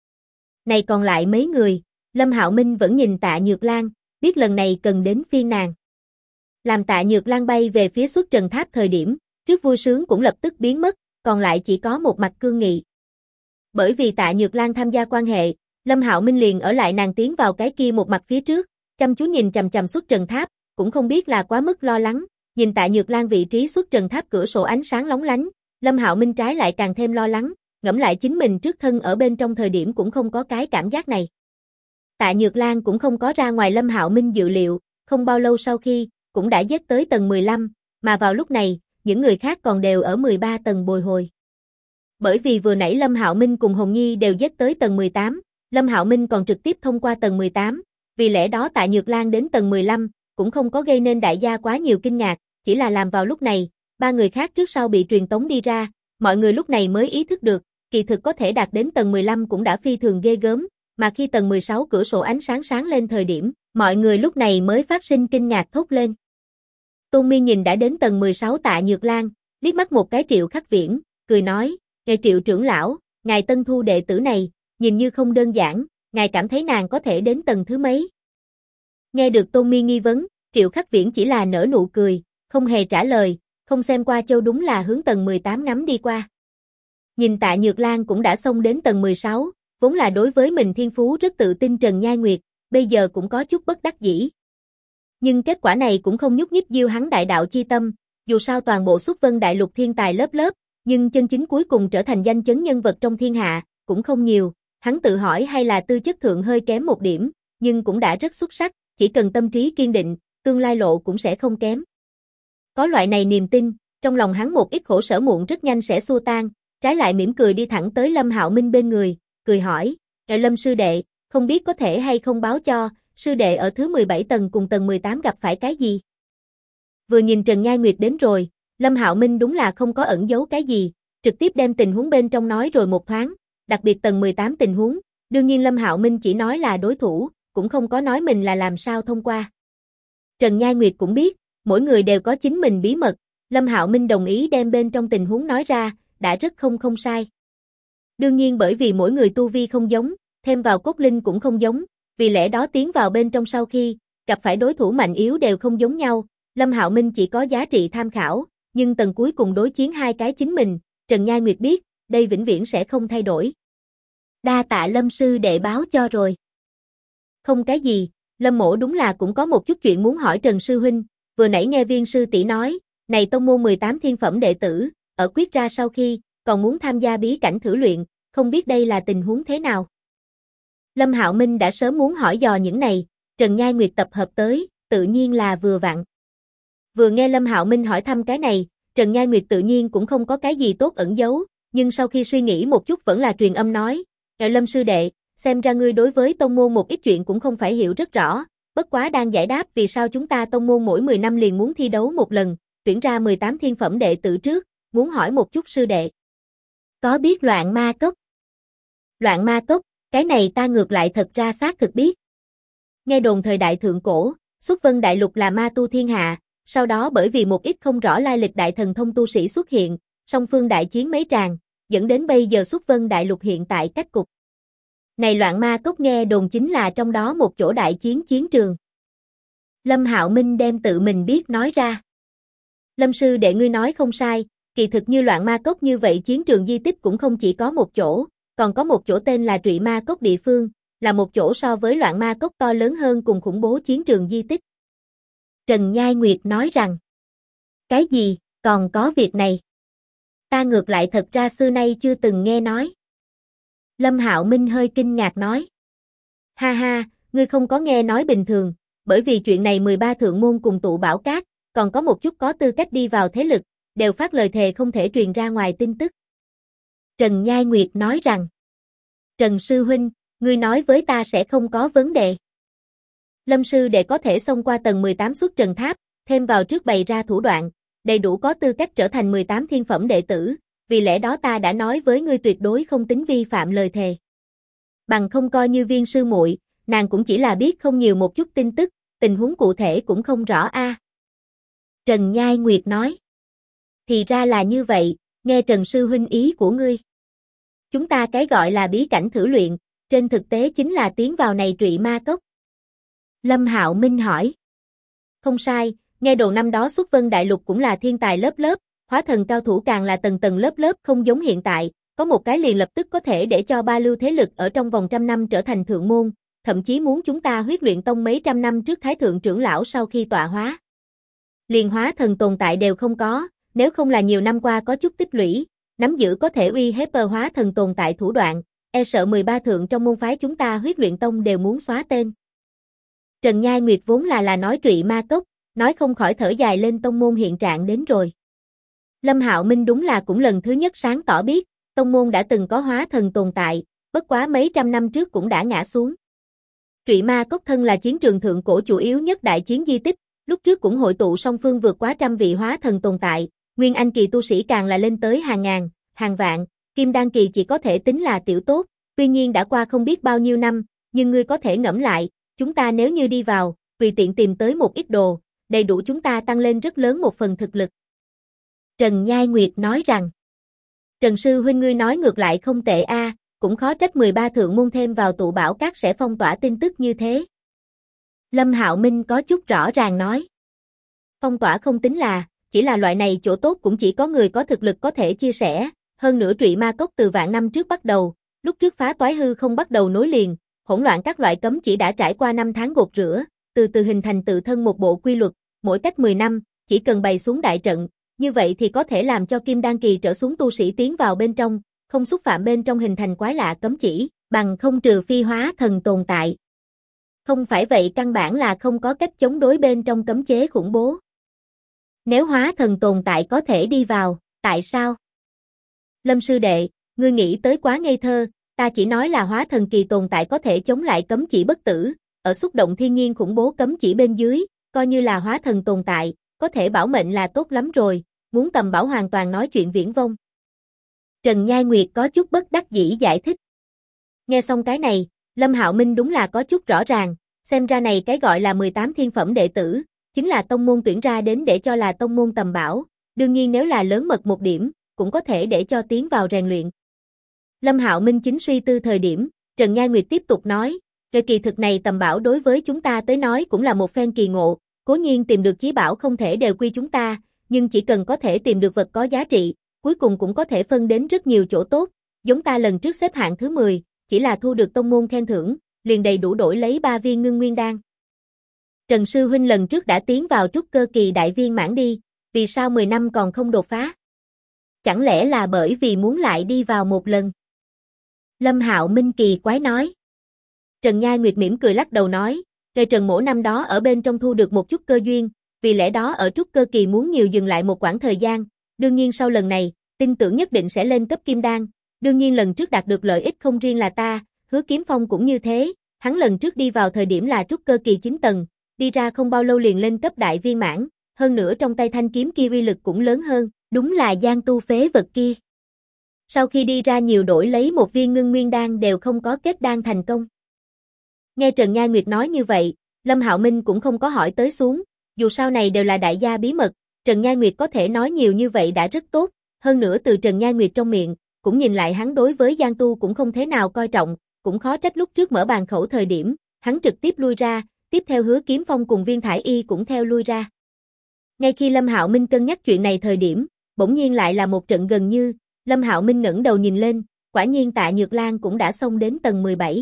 Này còn lại mấy người, Lâm Hạo Minh vẫn nhìn Tạ Nhược Lan, biết lần này cần đến phiên nàng. Làm Tạ Nhược Lan bay về phía xuất trần tháp thời điểm, trước vui sướng cũng lập tức biến mất, còn lại chỉ có một mặt cương nghị. Bởi vì Tạ Nhược Lan tham gia quan hệ, Lâm Hạo Minh liền ở lại nàng tiến vào cái kia một mặt phía trước, chăm chú nhìn chằm chằm xuất trần tháp, cũng không biết là quá mức lo lắng, nhìn Tạ Nhược Lan vị trí xuất trần tháp cửa sổ ánh sáng lóng lánh, Lâm Hạo Minh trái lại càng thêm lo lắng, ngẫm lại chính mình trước thân ở bên trong thời điểm cũng không có cái cảm giác này. Tạ Nhược Lan cũng không có ra ngoài Lâm Hạo Minh dự liệu, không bao lâu sau khi, cũng đã dết tới tầng 15, mà vào lúc này, những người khác còn đều ở 13 tầng bồi hồi. Bởi vì vừa nãy Lâm Hạo Minh cùng Hồng Nhi đều dết tới tầng 18, Lâm Hạo Minh còn trực tiếp thông qua tầng 18, vì lẽ đó Tạ Nhược Lan đến tầng 15, cũng không có gây nên đại gia quá nhiều kinh ngạc, chỉ là làm vào lúc này, 3 người khác trước sau bị truyền tống đi ra, mọi người lúc này mới ý thức được, kỳ thực có thể đạt đến tầng 15 cũng đã phi thường ghê gớm, mà khi tầng 16 cửa sổ ánh sáng sáng lên thời điểm, mọi người lúc này mới phát sinh kinh ngạc thốt lên. Tôn Mi nhìn đã đến tầng 16 Tạ Nhược Lan, liếc mắt một cái Triệu Khắc Viễn, cười nói, Triệu trưởng lão, ngài tân thu đệ tử này, nhìn như không đơn giản, ngài cảm thấy nàng có thể đến tầng thứ mấy? Nghe được Tôn Mi nghi vấn, Triệu Khắc Viễn chỉ là nở nụ cười, không hề trả lời, không xem qua châu đúng là hướng tầng 18 ngắm đi qua. Nhìn Tạ Nhược Lan cũng đã xông đến tầng 16, vốn là đối với mình thiên phú rất tự tin Trần Nhai Nguyệt, bây giờ cũng có chút bất đắc dĩ. Nhưng kết quả này cũng không nhúc nhích diêu hắn đại đạo chi tâm, dù sao toàn bộ Xuất Vân Đại Lục thiên tài lớp lớp, nhưng chân chính cuối cùng trở thành danh chấn nhân vật trong thiên hạ, cũng không nhiều, hắn tự hỏi hay là tư chất thượng hơi kém một điểm, nhưng cũng đã rất xuất sắc, chỉ cần tâm trí kiên định, tương lai lộ cũng sẽ không kém. Có loại này niềm tin, trong lòng hắn một ít khổ sở muộn rất nhanh sẽ xua tan, trái lại mỉm cười đi thẳng tới Lâm Hạo Minh bên người, cười hỏi, Lâm sư đệ, không biết có thể hay không báo cho, sư đệ ở thứ 17 tầng cùng tầng 18 gặp phải cái gì? Vừa nhìn Trần Nhai Nguyệt đến rồi, Lâm Hạo Minh đúng là không có ẩn giấu cái gì, trực tiếp đem tình huống bên trong nói rồi một thoáng, đặc biệt tầng 18 tình huống, đương nhiên Lâm Hạo Minh chỉ nói là đối thủ, cũng không có nói mình là làm sao thông qua. Trần Nhai Nguyệt cũng biết, mỗi người đều có chính mình bí mật, Lâm Hạo Minh đồng ý đem bên trong tình huống nói ra, đã rất không sai. Đương nhiên bởi vì mỗi người tu vi không giống, thêm vào cốt linh cũng không giống, vì lẽ đó tiến vào bên trong sau khi, gặp phải đối thủ mạnh yếu đều không giống nhau, Lâm Hạo Minh chỉ có giá trị tham khảo, nhưng tầng cuối cùng đối chiến hai cái chính mình, Trần Nhai Nguyệt biết, đây vĩnh viễn sẽ không thay đổi. Đa tạ Lâm sư đệ báo cho rồi. Không cái gì, Lâm mỗ đúng là cũng có một chút chuyện muốn hỏi Trần sư huynh, vừa nãy nghe Viên sư tỷ nói, này tông môn 18 thiên phẩm đệ tử, ở quyết ra sau khi, còn muốn tham gia bí cảnh thử luyện, không biết đây là tình huống thế nào. Lâm Hạo Minh đã sớm muốn hỏi dò những này, Trần Nhai Nguyệt tập hợp tới, tự nhiên là vừa vặn. Vừa nghe Lâm Hạo Minh hỏi thăm cái này, Trần Nhai Nguyệt tự nhiên cũng không có cái gì tốt ẩn giấu, nhưng sau khi suy nghĩ một chút vẫn là truyền âm nói, Lâm sư đệ, xem ra ngươi đối với tông môn một ít chuyện cũng không phải hiểu rất rõ, bất quá đang giải đáp vì sao chúng ta tông môn mỗi 10 năm liền muốn thi đấu một lần, tuyển ra 18 thiên phẩm đệ tử trước, muốn hỏi một chút sư đệ. Có biết Loạn Ma Cốc? Loạn Ma Cốc, cái này ta ngược lại thật ra xác thực biết. Nghe đồn thời đại thượng cổ, Xuất Vân Đại Lục là ma tu thiên hạ, sau đó bởi vì một ít không rõ lai lịch đại thần thông tu sĩ xuất hiện, song phương đại chiến mấy tràng, dẫn đến bây giờ Xuất Vân Đại Lục hiện tại cách cục. Này Loạn Ma Cốc nghe đồn chính là trong đó một chỗ đại chiến chiến trường. Lâm Hạo Minh đem tự mình biết nói ra. Lâm sư đệ ngươi nói không sai, kỳ thực như Loạn Ma Cốc như vậy chiến trường di tích cũng không chỉ có một chỗ, còn có một chỗ tên là Trụy Ma Cốc địa phương, là một chỗ so với Loạn Ma Cốc to lớn hơn cùng khủng bố chiến trường di tích. Trần Nhai Nguyệt nói rằng, cái gì, còn có việc này? Ta ngược lại thật ra xưa nay chưa từng nghe nói. Lâm Hạo Minh hơi kinh ngạc nói. Ha ha, ngươi không có nghe nói bình thường, bởi vì chuyện này 13 thượng môn cùng tụ Bảo Các, còn có một chút có tư cách đi vào thế lực, đều phát lời thề không thể truyền ra ngoài tin tức. Trần Nhai Nguyệt nói rằng, Trần Sư Huynh, ngươi nói với ta sẽ không có vấn đề. Lâm sư đệ có thể xông qua tầng 18 xuất trần tháp, thêm vào trước bày ra thủ đoạn, đầy đủ có tư cách trở thành 18 thiên phẩm đệ tử, vì lẽ đó ta đã nói với ngươi tuyệt đối không tính vi phạm lời thề. Bằng không coi như Viên sư muội, nàng cũng chỉ là biết không nhiều một chút tin tức, tình huống cụ thể cũng không rõ a. Trần Nhai Nguyệt nói. Thì ra là như vậy, nghe Trần sư huynh ý của ngươi. Chúng ta cái gọi là bí cảnh thử luyện, trên thực tế chính là tiến vào này Trụy Ma Cốc. Lâm Hạo Minh hỏi. Không sai, nghe đồn năm đó xuất vân đại lục cũng là thiên tài lớp lớp, hóa thần cao thủ càng là tầng tầng lớp lớp không giống hiện tại, có một cái liền lập tức có thể để cho ba lưu thế lực ở trong vòng trăm năm trở thành thượng môn, thậm chí muốn chúng ta Huyết Luyện Tông mấy trăm năm trước thái thượng trưởng lão sau khi tọa hóa. Liền hóa thần tồn tại đều không có, nếu không là nhiều năm qua có chút tích lũy, nắm giữ có thể uy hiếp hóa thần tồn tại thủ đoạn, e sợ 13 thượng trong môn phái chúng ta Huyết Luyện Tông đều muốn xóa tên. Trần Nhai Nguyệt vốn là nói Trụy Ma Cốc, nói không khỏi thở dài lên tông môn hiện trạng đến rồi. Lâm Hạo Minh đúng là cũng lần thứ nhất sáng tỏ biết, tông môn đã từng có hóa thần tồn tại, bất quá mấy trăm năm trước cũng đã ngã xuống. Trụy Ma Cốc thân là chiến trường thượng cổ chủ yếu nhất đại chiến di tích, lúc trước cũng hội tụ song phương vượt quá trăm vị hóa thần tồn tại, nguyên anh kỳ tu sĩ càng là lên tới hàng ngàn, hàng vạn, kim đan kỳ chỉ có thể tính là tiểu tốt, tuy nhiên đã qua không biết bao nhiêu năm, nhưng ngươi có thể ngẫm lại, chúng ta nếu như đi vào, tùy tiện tìm tới một ít đồ, đầy đủ chúng ta tăng lên rất lớn một phần thực lực. Trần Nhai Nguyệt nói rằng, Trần Sư Huynh ngươi nói ngược lại không tệ a, cũng khó trách 13 thượng môn thêm vào tụ Bảo Các sẽ phong tỏa tin tức như thế. Lâm Hạo Minh có chút rõ ràng nói. Phong tỏa không tính là, chỉ là loại này chỗ tốt cũng chỉ có người có thực lực có thể chia sẻ, hơn nữa Trụy Ma Cốc từ vạn năm trước bắt đầu, lúc trước phá toái hư không bắt đầu nối liền, hỗn loạn các loại cấm chỉ đã trải qua 5 tháng gột rửa, từ từ hình thành tự thân một bộ quy luật, mỗi cách 10 năm, chỉ cần bày xuống đại trận, như vậy thì có thể làm cho kim đan kỳ trở xuống tu sĩ tiến vào bên trong, không xúc phạm bên trong hình thành quái lạ cấm chỉ, bằng không trừ phi hóa thần tồn tại. Không phải vậy căn bản là không có cách chống đối bên trong cấm chế khủng bố. Nếu hóa thần tồn tại có thể đi vào, tại sao? Lâm sư đệ, ngươi nghĩ tới quá ngây thơ, ta chỉ nói là hóa thần kỳ tồn tại có thể chống lại cấm chỉ bất tử, ở xúc động thiên nhiên khủng bố cấm chỉ bên dưới, coi như là hóa thần tồn tại, có thể bảo mệnh là tốt lắm rồi, muốn tầm bảo hoàn toàn nói chuyện viển vông. Trần Nhai Nguyệt có chút bất đắc dĩ giải thích. Nghe xong cái này, Lâm Hạo Minh đúng là có chút rõ ràng, xem ra này cái gọi là 18 thiên phẩm đệ tử, chính là tông môn tuyển ra đến để cho là tông môn tầm bảo, đương nhiên nếu là lớn mật một điểm, cũng có thể để cho tiến vào rèn luyện. Lâm Hạo Minh chính suy tư thời điểm, Trần Nhai Nguyệt tiếp tục nói, cái kỳ thực này tầm bảo đối với chúng ta tới nói cũng là một phen kỳ ngộ, cố nhiên tìm được chí bảo không thể đều quy chúng ta, nhưng chỉ cần có thể tìm được vật có giá trị, cuối cùng cũng có thể phân đến rất nhiều chỗ tốt, giống ta lần trước xếp hạng thứ 10, chỉ là thu được tông môn khen thưởng, liền đầy đủ đổi lấy 3 viên ngưng nguyên đan. Trần Sư Huynh lần trước đã tiến vào trúc cơ kỳ đại viên mãn đi, vì sao 10 năm còn không đột phá? Chẳng lẽ là bởi vì muốn lại đi vào một lần? Lâm Hạo Minh kỳ quái nói. Trần Nhai Nguyệt mỉm cười lắc đầu nói, Trần Mỗ năm đó ở bên trong thu được một chút cơ duyên, vì lẽ đó ở trúc cơ kỳ muốn nhiều dừng lại một quãng thời gian, đương nhiên sau lần này, tin tưởng nhất định sẽ lên cấp kim đan, đương nhiên lần trước đạt được lợi ích không riêng là ta, Hứa Kiếm Phong cũng như thế, hắn lần trước đi vào thời điểm là trúc cơ kỳ 9 tầng, đi ra không bao lâu liền lên cấp đại viên mãn, hơn nữa trong tay thanh kiếm kia uy lực cũng lớn hơn, đúng là gian tu phế vật kia. Sau khi đi ra nhiều đổi lấy một viên ngưng nguyên đan đều không có kết đan thành công. Nghe Trần Nhai Nguyệt nói như vậy, Lâm Hạo Minh cũng không có hỏi tới xuống, dù sau này đều là đại gia bí mật, Trần Nhai Nguyệt có thể nói nhiều như vậy đã rất tốt, hơn nữa từ Trần Nhai Nguyệt trong miệng, cũng nhìn lại hắn đối với gian tu cũng không thế nào coi trọng, cũng khó trách lúc trước mở bàn khẩu thời điểm, hắn trực tiếp lui ra, tiếp theo Hứa Kiếm Phong cùng Viên Thải Y cũng theo lui ra. Ngay khi Lâm Hạo Minh cân nhắc chuyện này thời điểm, bỗng nhiên lại là một trận gần như, Lâm Hạo Minh ngẩng đầu nhìn lên, quả nhiên Tạ Nhược Lan cũng đã xông đến tầng 17.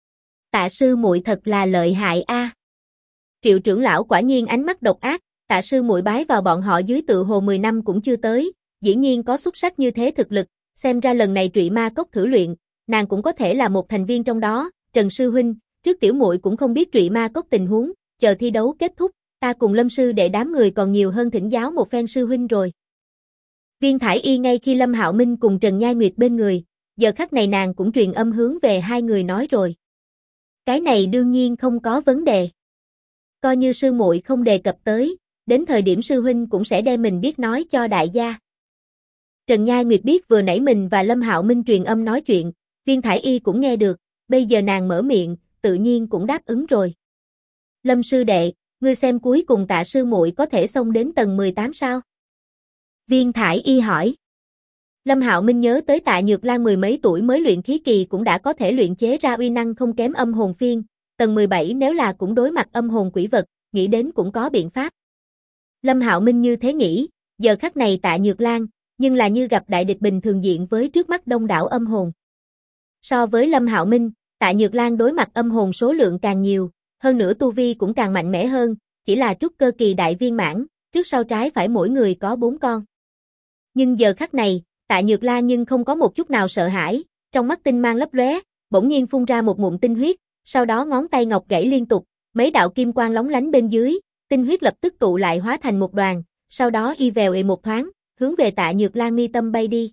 Tạ sư muội thật là lợi hại a. Triệu trưởng lão quả nhiên ánh mắt độc ác, Tạ sư muội bái vào bọn họ dưới tự hồ 10 năm cũng chưa tới, dĩ nhiên có xuất sắc như thế thực lực, xem ra lần này Trụy Ma Cốc thử luyện, nàng cũng có thể là một thành viên trong đó. Trần sư huynh, trước tiểu muội cũng không biết Trụy Ma Cốc tình huống, chờ thi đấu kết thúc, ta cùng Lâm sư đệ đám người còn nhiều hơn thỉnh giáo một phen sư huynh rồi. Viên Thải Y ngay khi Lâm Hạo Minh cùng Trần Nhai Nguyệt bên người, giờ khắc này nàng cũng truyền âm hướng về hai người nói rồi. Cái này đương nhiên không có vấn đề. Coi như sư muội không đề cập tới, đến thời điểm sư huynh cũng sẽ đem mình biết nói cho đại gia. Trần Nhai Nguyệt biết vừa nãy mình và Lâm Hạo Minh truyền âm nói chuyện, Viên Thải Y cũng nghe được, bây giờ nàng mở miệng, tự nhiên cũng đáp ứng rồi. Lâm sư đệ, ngươi xem cuối cùng Tạ sư muội có thể xông đến tầng 18 sao? Viên Thải Y hỏi. Lâm Hạo Minh nhớ tới Tạ Nhược Lan mười mấy tuổi mới luyện khí kỳ cũng đã có thể luyện chế ra uy năng không kém âm hồn phiên, tầng 17 nếu là cũng đối mặt âm hồn quỷ vật, nghĩ đến cũng có biện pháp. Lâm Hạo Minh như thế nghĩ, giờ khắc này Tạ Nhược Lan, nhưng là như gặp đại địch bình thường diện với trước mắt đông đảo âm hồn. So với Lâm Hạo Minh, Tạ Nhược Lan đối mặt âm hồn số lượng càng nhiều, hơn nữa tu vi cũng càng mạnh mẽ hơn, chỉ là trúc cơ kỳ đại viên mãn, trước sau trái phải mỗi người có 4 con. Nhưng giờ khắc này, Tạ Nhược Lan nhưng không có một chút nào sợ hãi, trong mắt tinh mang lấp lóe, bỗng nhiên phun ra một ngụm tinh huyết, sau đó ngón tay ngọc gãy liên tục, mấy đạo kim quang lóng lánh bên dưới, tinh huyết lập tức tụ lại hóa thành một đoàn, sau đó y vèo một thoáng, hướng về Tạ Nhược Lan mi tâm bay đi.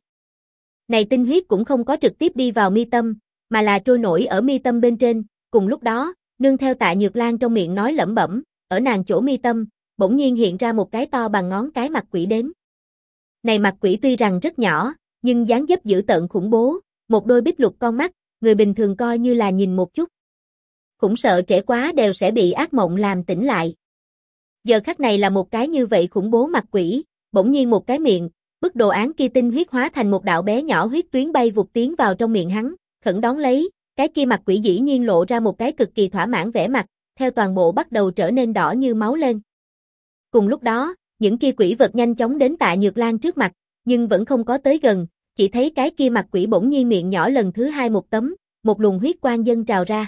Này tinh huyết cũng không có trực tiếp đi vào mi tâm, mà là trôi nổi ở mi tâm bên trên, cùng lúc đó, nương theo Tạ Nhược Lan trong miệng nói lẩm bẩm, ở nàng chỗ mi tâm, bỗng nhiên hiện ra một cái to bằng ngón cái mặt quỷ đến. Này mặt quỷ tuy rằng rất nhỏ, nhưng dáng dấp dữ tợn khủng bố, một đôi bích lục con mắt, người bình thường coi như là nhìn một chút. Cũng sợ trễ quá đều sẽ bị ác mộng làm tỉnh lại. Giờ khắc này là một cái như vậy khủng bố mặt quỷ, bỗng nhiên một cái miệng, bức đồ án kia tinh huyết hóa thành một đạo bé nhỏ huyết tuyến bay vụt tiến vào trong miệng hắn, khẩn đón lấy, cái kia mặt quỷ dĩ nhiên lộ ra một cái cực kỳ thỏa mãn vẻ mặt, theo toàn bộ bắt đầu trở nên đỏ như máu lên. Cùng lúc đó, những kia quỷ vật nhanh chóng đến Tạ Nhược Lan trước mặt, nhưng vẫn không có tới gần, chỉ thấy cái kia mặt quỷ bỗng nhiên miệng nhỏ lần thứ hai một tấm, một luồng huyết quang dâng trào ra.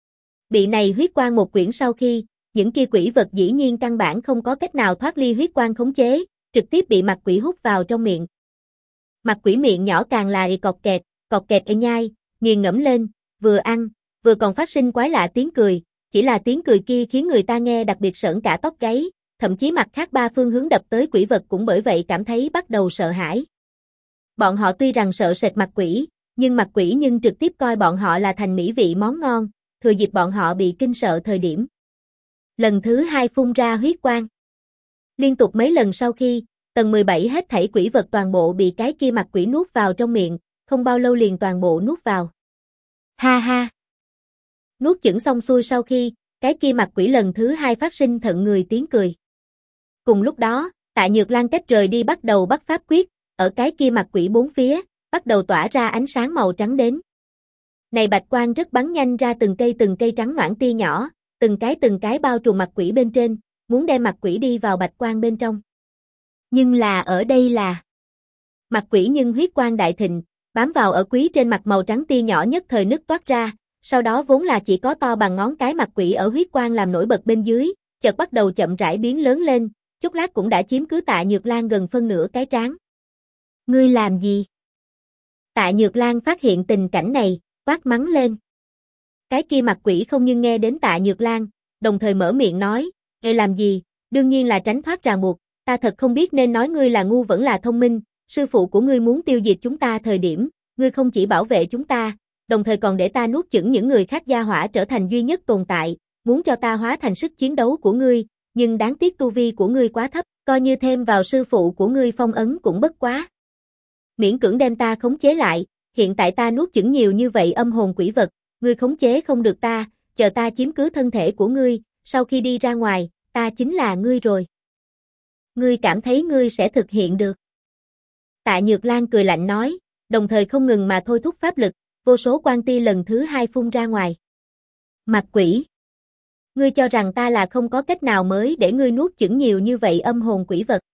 Bị này huyết quang một quyển sau khi, những kia quỷ vật dĩ nhiên căn bản không có cách nào thoát ly huyết quang khống chế, trực tiếp bị mặt quỷ hút vào trong miệng. Mặt quỷ miệng nhỏ càng là cọt kẹt nhai, nghiền ngẫm lên, vừa ăn, vừa còn phát sinh quái lạ tiếng cười, chỉ là tiếng cười kia khiến người ta nghe đặc biệt sởn cả tóc gáy, thậm chí mặt khác ba phương hướng đập tới quỷ vật cũng bởi vậy cảm thấy bắt đầu sợ hãi. Bọn họ tuy rằng sợ sệt mặt quỷ, nhưng mặt quỷ nhưng trực tiếp coi bọn họ là thành mỹ vị món ngon, thừa dịp bọn họ bị kinh sợ thời điểm. Lần thứ hai phun ra huyết quang. Liên tục mấy lần sau khi, tầng 17 hết thảy quỷ vật toàn bộ bị cái kia mặt quỷ nuốt vào trong miệng, không bao lâu liền toàn bộ nuốt vào. Ha ha. Nuốt chửng xong xuôi sau khi, cái kia mặt quỷ lần thứ hai phát sinh thận người tiếng cười. Cùng lúc đó, Tạ Nhược Lan cách rời đi bắt đầu bắt pháp quyết, ở cái kia mặt quỷ bốn phía, bắt đầu tỏa ra ánh sáng màu trắng đến. Này bạch quang rất bắn nhanh ra từng cây trắng noãn tia nhỏ, từng cái bao trùm mặt quỷ bên trên, muốn đem mặt quỷ đi vào bạch quang bên trong. Nhưng là ở đây là mặt quỷ nhưng huyết quang đại thịnh, bám vào ở quý trên mặt màu trắng tia nhỏ nhất thời nứt toát ra, sau đó vốn là chỉ có to bằng ngón cái mặt quỷ ở huyết quang làm nổi bật bên dưới, chợt bắt đầu chậm rãi biến lớn lên, chốc lát cũng đã chiếm cứ Tạ Nhược Lan gần phân nửa cái trán. Ngươi làm gì? Tạ Nhược Lan phát hiện tình cảnh này, quát mắng lên. Cái kia mặt quỷ không nhưng nghe đến Tạ Nhược Lan, đồng thời mở miệng nói, ngươi làm gì, đương nhiên là tránh thoát ràng buộc, ta thật không biết nên nói ngươi là ngu vẫn là thông minh, sư phụ của ngươi muốn tiêu diệt chúng ta thời điểm, ngươi không chỉ bảo vệ chúng ta, đồng thời còn để ta nuốt chửng những người khác gia hỏa trở thành duy nhất tồn tại, muốn cho ta hóa thành sức chiến đấu của ngươi, nhưng đáng tiếc tu vi của ngươi quá thấp, coi như thêm vào sư phụ của ngươi phong ấn cũng bất quá. Miễn cưỡng đem ta khống chế lại, hiện tại ta nuốt chửng nhiều như vậy âm hồn quỷ vật, ngươi khống chế không được ta, chờ ta chiếm cứ thân thể của ngươi, sau khi đi ra ngoài, ta chính là ngươi rồi. Ngươi cảm thấy ngươi sẽ thực hiện được. Tạ Nhược Lan cười lạnh nói, đồng thời không ngừng mà thôi thúc pháp lực, vô số quang ti lần thứ hai phun ra ngoài. Mặt quỷ. Ngươi cho rằng ta là không có cách nào mới để ngươi nuốt chửng nhiều như vậy âm hồn quỷ vật.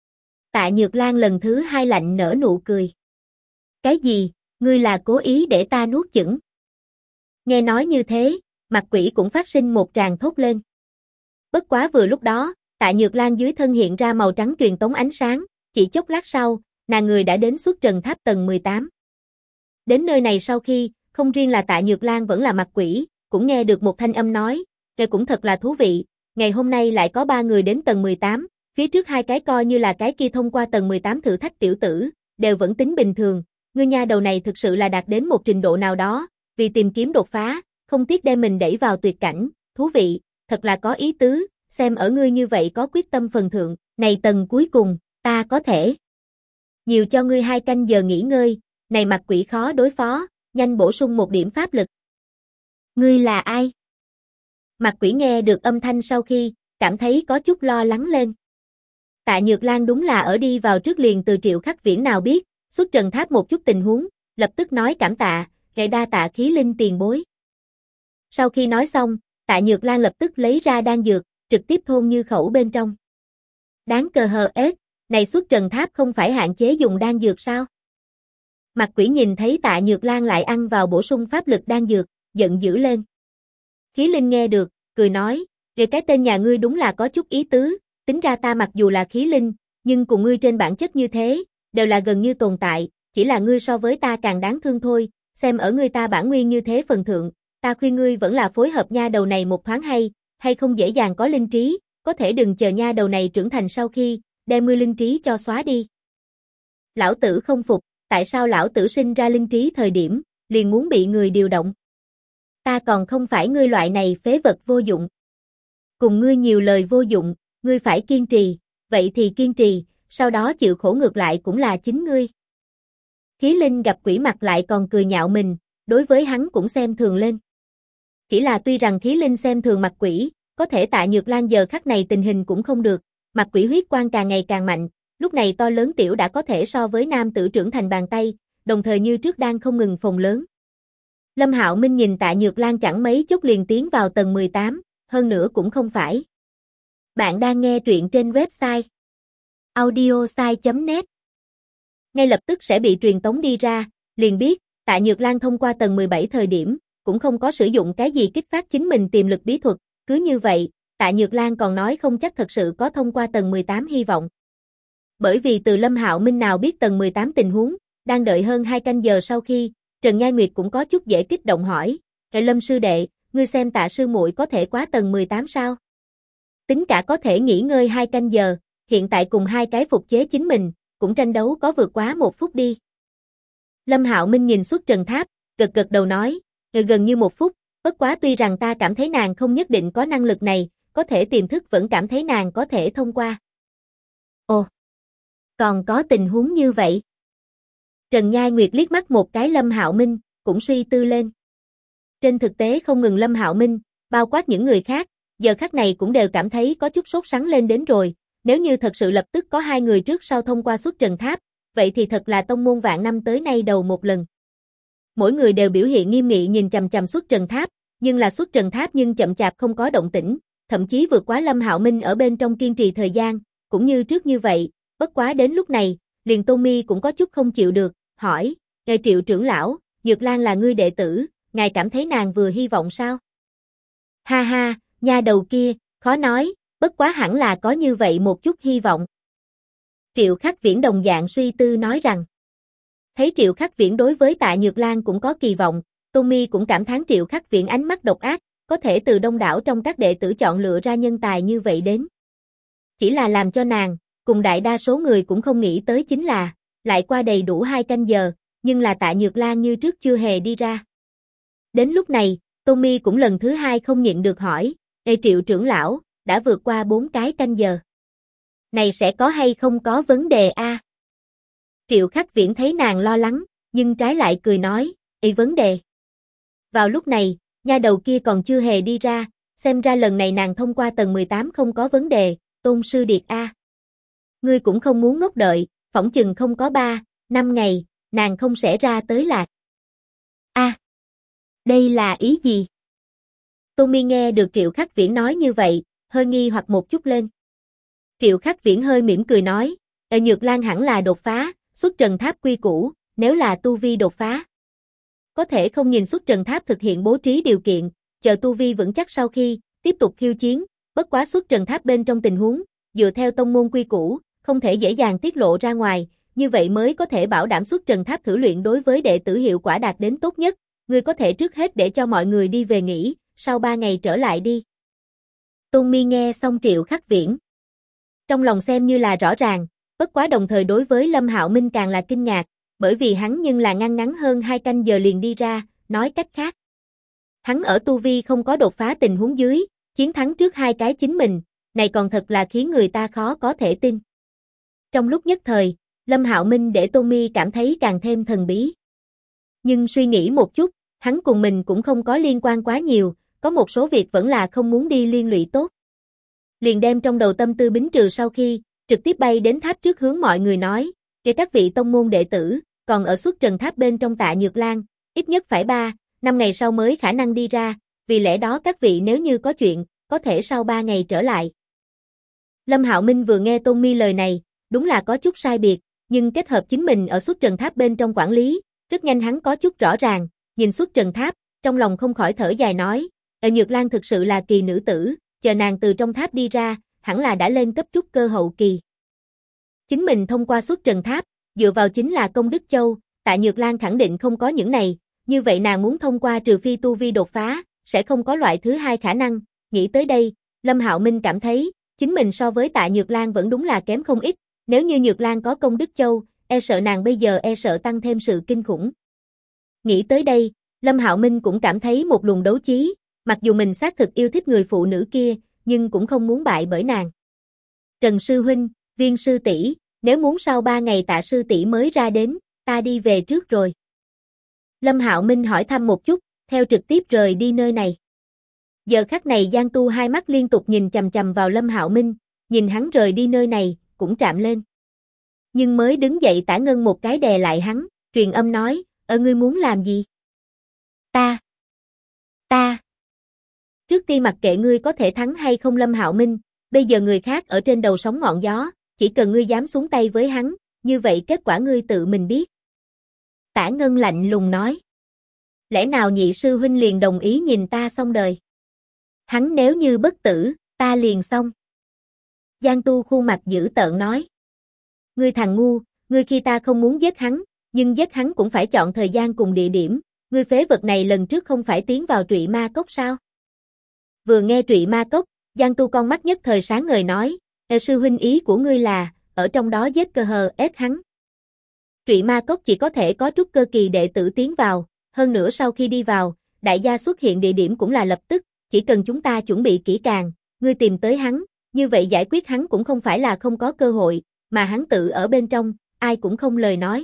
Tạ Nhược Lan lần thứ hai lạnh nở nụ cười. Cái gì, ngươi là cố ý để ta nuốt chửng? Nghe nói như thế, mặt quỷ cũng phát sinh một tràng thốt lên. Bất quá vừa lúc đó, Tạ Nhược Lan dưới thân hiện ra màu trắng truyền tống ánh sáng, chỉ chốc lát sau, nàng người đã đến xuất trần tháp tầng 18. Đến nơi này sau khi, không riêng là Tạ Nhược Lan vẫn là mặt quỷ, cũng nghe được một thanh âm nói, "Kể cũng thật là thú vị, ngày hôm nay lại có 3 người đến tầng 18, phía trước 2 cái coi như là cái kia thông qua tầng 18 thử thách tiểu tử, đều vẫn tính bình thường, ngươi nha đầu này thực sự là đạt đến một trình độ nào đó, vì tìm kiếm đột phá, không tiếc đem mình đẩy vào tuyệt cảnh, thú vị, thật là có ý tứ, xem ở ngươi như vậy có quyết tâm phần thượng, này tầng cuối cùng, ta có thể nhiều cho ngươi 2 canh giờ nghỉ ngơi, này mặt quỷ khó đối phó, nhanh bổ sung một điểm pháp lực." Ngươi là ai? Mặt quỷ nghe được âm thanh sau khi, cảm thấy có chút lo lắng lên. Tạ Nhược Lan đúng là ở đi vào trước liền từ Triệu Khắc Viễn nào biết, xuất trần tháp một chút tình huống, lập tức nói cảm tạ, "Ngài đa tạ khí linh tiền bối." Sau khi nói xong, Tạ Nhược Lan lập tức lấy ra đan dược, trực tiếp thôn như khẩu bên trong. Đáng cờ hờ ết, này xuất trần tháp không phải hạn chế dùng đan dược sao? Mặt quỷ nhìn thấy Tạ Nhược Lan lại ăn vào bổ sung pháp lực đan dược, giận dữ lên. Khí linh nghe được, cười nói, "Về cái tên nhà ngươi đúng là có chút ý tứ, tính ra ta mặc dù là khí linh, nhưng cùng ngươi trên bản chất như thế, đều là gần như tồn tại, chỉ là ngươi so với ta càng đáng thương thôi, xem ở ngươi ta bản nguyên như thế phần thượng, ta khuyên ngươi vẫn là phối hợp nha đầu này một thoáng hay không dễ dàng có linh trí, có thể đừng chờ nha đầu này trưởng thành sau khi, đem ngươi linh trí cho xóa đi." Lão tử không phục, tại sao lão tử sinh ra linh trí thời điểm, liền muốn bị người điều động? Ta còn không phải ngươi loại này phế vật vô dụng. Cùng ngươi nhiều lời vô dụng, ngươi phải kiên trì, vậy thì kiên trì, sau đó chịu khổ ngược lại cũng là chính ngươi. Khí linh gặp quỷ mặt lại còn cười nhạo mình, đối với hắn cũng xem thường lên. Chỉ là tuy rằng khí linh xem thường mặt quỷ, có thể Tạ Nhược Lan giờ khắc này tình hình cũng không được, mặt quỷ huyết quang càng ngày càng mạnh, lúc này to lớn tiểu đã có thể so với nam tử trưởng thành bàn tay, đồng thời như trước đang không ngừng phồng lớn. Lâm Hạo Minh nhìn Tạ Nhược Lan chẳng mấy chốc liền tiến vào tầng 18, hơn nữa cũng không phải. Bạn đang nghe truyện trên website audiosai.net. Ngay lập tức sẽ bị truyền tống đi ra, liền biết, Tạ Nhược Lan thông qua tầng 17 thời điểm, cũng không có sử dụng cái gì kích phát chính mình tiềm lực bí thuật, cứ như vậy, Tạ Nhược Lan còn nói không chắc thật sự có thông qua tầng 18 hy vọng. Bởi vì từ Lâm Hạo Minh nào biết tầng 18 tình huống, đang đợi hơn 2 canh giờ sau khi, Trần Nhai Nguyệt cũng có chút dễ kích động hỏi, Lâm sư đệ, ngươi xem Tạ sư muội có thể quá tầng 18 sao? Tính cả có thể nghỉ ngơi 2 canh giờ, hiện tại cùng 2 cái phục chế chính mình, cũng tranh đấu có vượt quá 1 phút đi." Lâm Hạo Minh nhìn xuất trần tháp, gật gật đầu nói, gần như 1 phút, bất quá tuy rằng ta cảm thấy nàng không nhất định có năng lực này, có thể tiềm thức vẫn cảm thấy nàng có thể thông qua. Ồ, còn có tình huống như vậy? Trần Nhai Nguyệt liếc mắt một cái Lâm Hạo Minh, cũng suy tư lên. Trên thực tế không ngừng Lâm Hạo Minh, bao quát những người khác, giờ khắc này cũng đều cảm thấy có chút sốt sắng lên đến rồi, nếu như thật sự lập tức có 2 người trước sau thông qua xuất trần tháp, vậy thì thật là tông môn vạn năm tới nay đầu một lần. Mỗi người đều biểu hiện nghiêm nghị nhìn chằm chằm xuất trần tháp, nhưng là xuất trần tháp nhưng chậm chạp không có động tĩnh, thậm chí vượt quá Lâm Hạo Minh ở bên trong kiên trì thời gian, cũng như trước như vậy, bất quá đến lúc này, liền Tô Mi cũng có chút không chịu được, hỏi, Triệu trưởng lão, Nhược Lan là ngươi đệ tử, ngài cảm thấy nàng vừa hy vọng sao? Ha ha, nha đầu kia, khó nói, bất quá hẳn là có như vậy một chút hy vọng. Triệu Khắc Viễn đồng dạng suy tư nói rằng, thấy Triệu Khắc Viễn đối với Tạ Nhược Lan cũng có kỳ vọng, Tô Mi cũng cảm thán Triệu Khắc Viễn ánh mắt độc ác, có thể từ đông đảo trong các đệ tử chọn lựa ra nhân tài như vậy đến. Chỉ là làm cho nàng, cùng đại đa số người cũng không nghĩ tới chính là, lại qua đầy đủ 2 canh giờ, nhưng là Tạ Nhược Lan như trước chưa hề đi ra. Đến lúc này, Tô Mi cũng lần thứ 2 không nhịn được hỏi, Triệu trưởng lão, đã vượt qua 4 cái canh giờ. Này sẽ có hay không có vấn đề a? Triệu Khắc Viễn thấy nàng lo lắng, nhưng trái lại cười nói, vấn đề. Vào lúc này, nha đầu kia còn chưa hề đi ra, xem ra lần này nàng thông qua tầng 18 không có vấn đề, Tôn sư điệt a. Ngươi cũng không muốn ngốc đợi, phỏng chừng không có 3-5 ngày, nàng không sẽ ra tới lạc. A, đây là ý gì? Tommy nghe được Triệu Khắc Viễn nói như vậy, hơi nghi hoặc một chút lên. Triệu Khắc Viễn hơi mỉm cười nói, Nhược Lan hẳn là đột phá, xuất trần tháp quy củ, nếu là tu vi đột phá. Có thể không nhìn xuất trần tháp thực hiện bố trí điều kiện, chờ tu vi vững chắc sau khi, tiếp tục khiêu chiến, bất quá xuất trần tháp bên trong tình huống, dựa theo tông môn quy củ, không thể dễ dàng tiết lộ ra ngoài, như vậy mới có thể bảo đảm xuất trần tháp thử luyện đối với đệ tử hiệu quả đạt đến tốt nhất, ngươi có thể trước hết để cho mọi người đi về nghỉ, sau 3 ngày trở lại đi. Tommy nghe xong Triệu Khắc Viễn. Trong lòng xem như là rõ ràng, bất quá đồng thời đối với Lâm Hạo Minh càng là kinh ngạc, bởi vì hắn nhưng là ngăn hơn 2 canh giờ liền đi ra, nói cách khác. Hắn ở tu vi không có đột phá tình huống dưới, chiến thắng trước 2 cái chính mình, này còn thật là khiến người ta khó có thể tin. Trong lúc nhất thời, Lâm Hạo Minh để Tommy cảm thấy càng thêm thần bí. Nhưng suy nghĩ một chút, hắn cùng mình cũng không có liên quan quá nhiều, có một số việc vẫn là không muốn đi liên lụy tốt. Liền đem trong đầu tâm tư bính trừ sau khi, trực tiếp bay đến tháp trước hướng mọi người nói, kể các vị tông môn đệ tử, còn ở xuất trần tháp bên trong Tạ Nhược Lan, ít nhất phải 3-5 ngày sau mới khả năng đi ra, vì lẽ đó các vị nếu như có chuyện, có thể sau 3 ngày trở lại. Lâm Hạo Minh vừa nghe Tommy lời này, đúng là có chút sai biệt, nhưng kết hợp chính mình ở xuất trần tháp bên trong quản lý, rất nhanh hắn có chút rõ ràng, nhìn xuất trần tháp, trong lòng không khỏi thở dài nói, Nhược Lan thực sự là kỳ nữ tử, chờ nàng từ trong tháp đi ra, hẳn là đã lên cấp trúc cơ hậu kỳ. Chính mình thông qua xuất trần tháp, dựa vào chính là công đức châu, Tạ Nhược Lan khẳng định không có những này, như vậy nàng muốn thông qua trừ phi tu vi đột phá, sẽ không có loại thứ hai khả năng, nghĩ tới đây, Lâm Hạo Minh cảm thấy, chính mình so với Tạ Nhược Lan vẫn đúng là kém không ít, nếu như Nhược Lan có công đức châu, e sợ nàng bây giờ e sợ tăng thêm sự kinh khủng. Nghĩ tới đây, Lâm Hạo Minh cũng cảm thấy một luồng đấu chí, mặc dù mình xác thực yêu thích người phụ nữ kia, nhưng cũng không muốn bại bởi nàng. Trần sư huynh, Viên sư tỷ, nếu muốn sau 3 ngày Tạ sư tỷ mới ra đến, ta đi về trước rồi. Lâm Hạo Minh hỏi thăm một chút, theo trực tiếp rời đi nơi này. Giờ khắc này Giang Tu hai mắt liên tục nhìn chằm chằm vào Lâm Hạo Minh, nhìn hắn rời đi nơi này, cũng trạm lên. Nhưng mới đứng dậy Tả Ngân một cái đè lại hắn, truyền âm nói, ngươi muốn làm gì? Ta. Trước tiên mặc kệ ngươi có thể thắng hay không Lâm Hạo Minh, bây giờ người khác ở trên đầu sóng ngọn gió, chỉ cần ngươi dám xuống tay với hắn, như vậy kết quả ngươi tự mình biết. Tả Ngân lạnh lùng nói. Lẽ nào nhị sư huynh liền đồng ý nhìn ta xong đời? Hắn nếu như bất tử, ta liền xong. Giang Tu khuôn mặt dữ tợn nói. Ngươi thằng ngu, ngươi khi ta không muốn giết hắn, nhưng giết hắn cũng phải chọn thời gian cùng địa điểm, ngươi phế vật này lần trước không phải tiến vào Trụy Ma Cốc sao? Vừa nghe Trụy Ma Cốc, Giang Tu con mắt nhất thời sáng ngời nói, sư huynh ý của ngươi là, ở trong đó giết cơ hờ ép hắn. Trụy Ma Cốc chỉ có thể có trúc cơ kỳ đệ tử tiến vào, hơn nữa sau khi đi vào, đại gia xuất hiện địa điểm cũng là lập tức, chỉ cần chúng ta chuẩn bị kỹ càng, ngươi tìm tới hắn, như vậy giải quyết hắn cũng không phải là không có cơ hội, mà hắn tự ở bên trong, ai cũng không lời nói.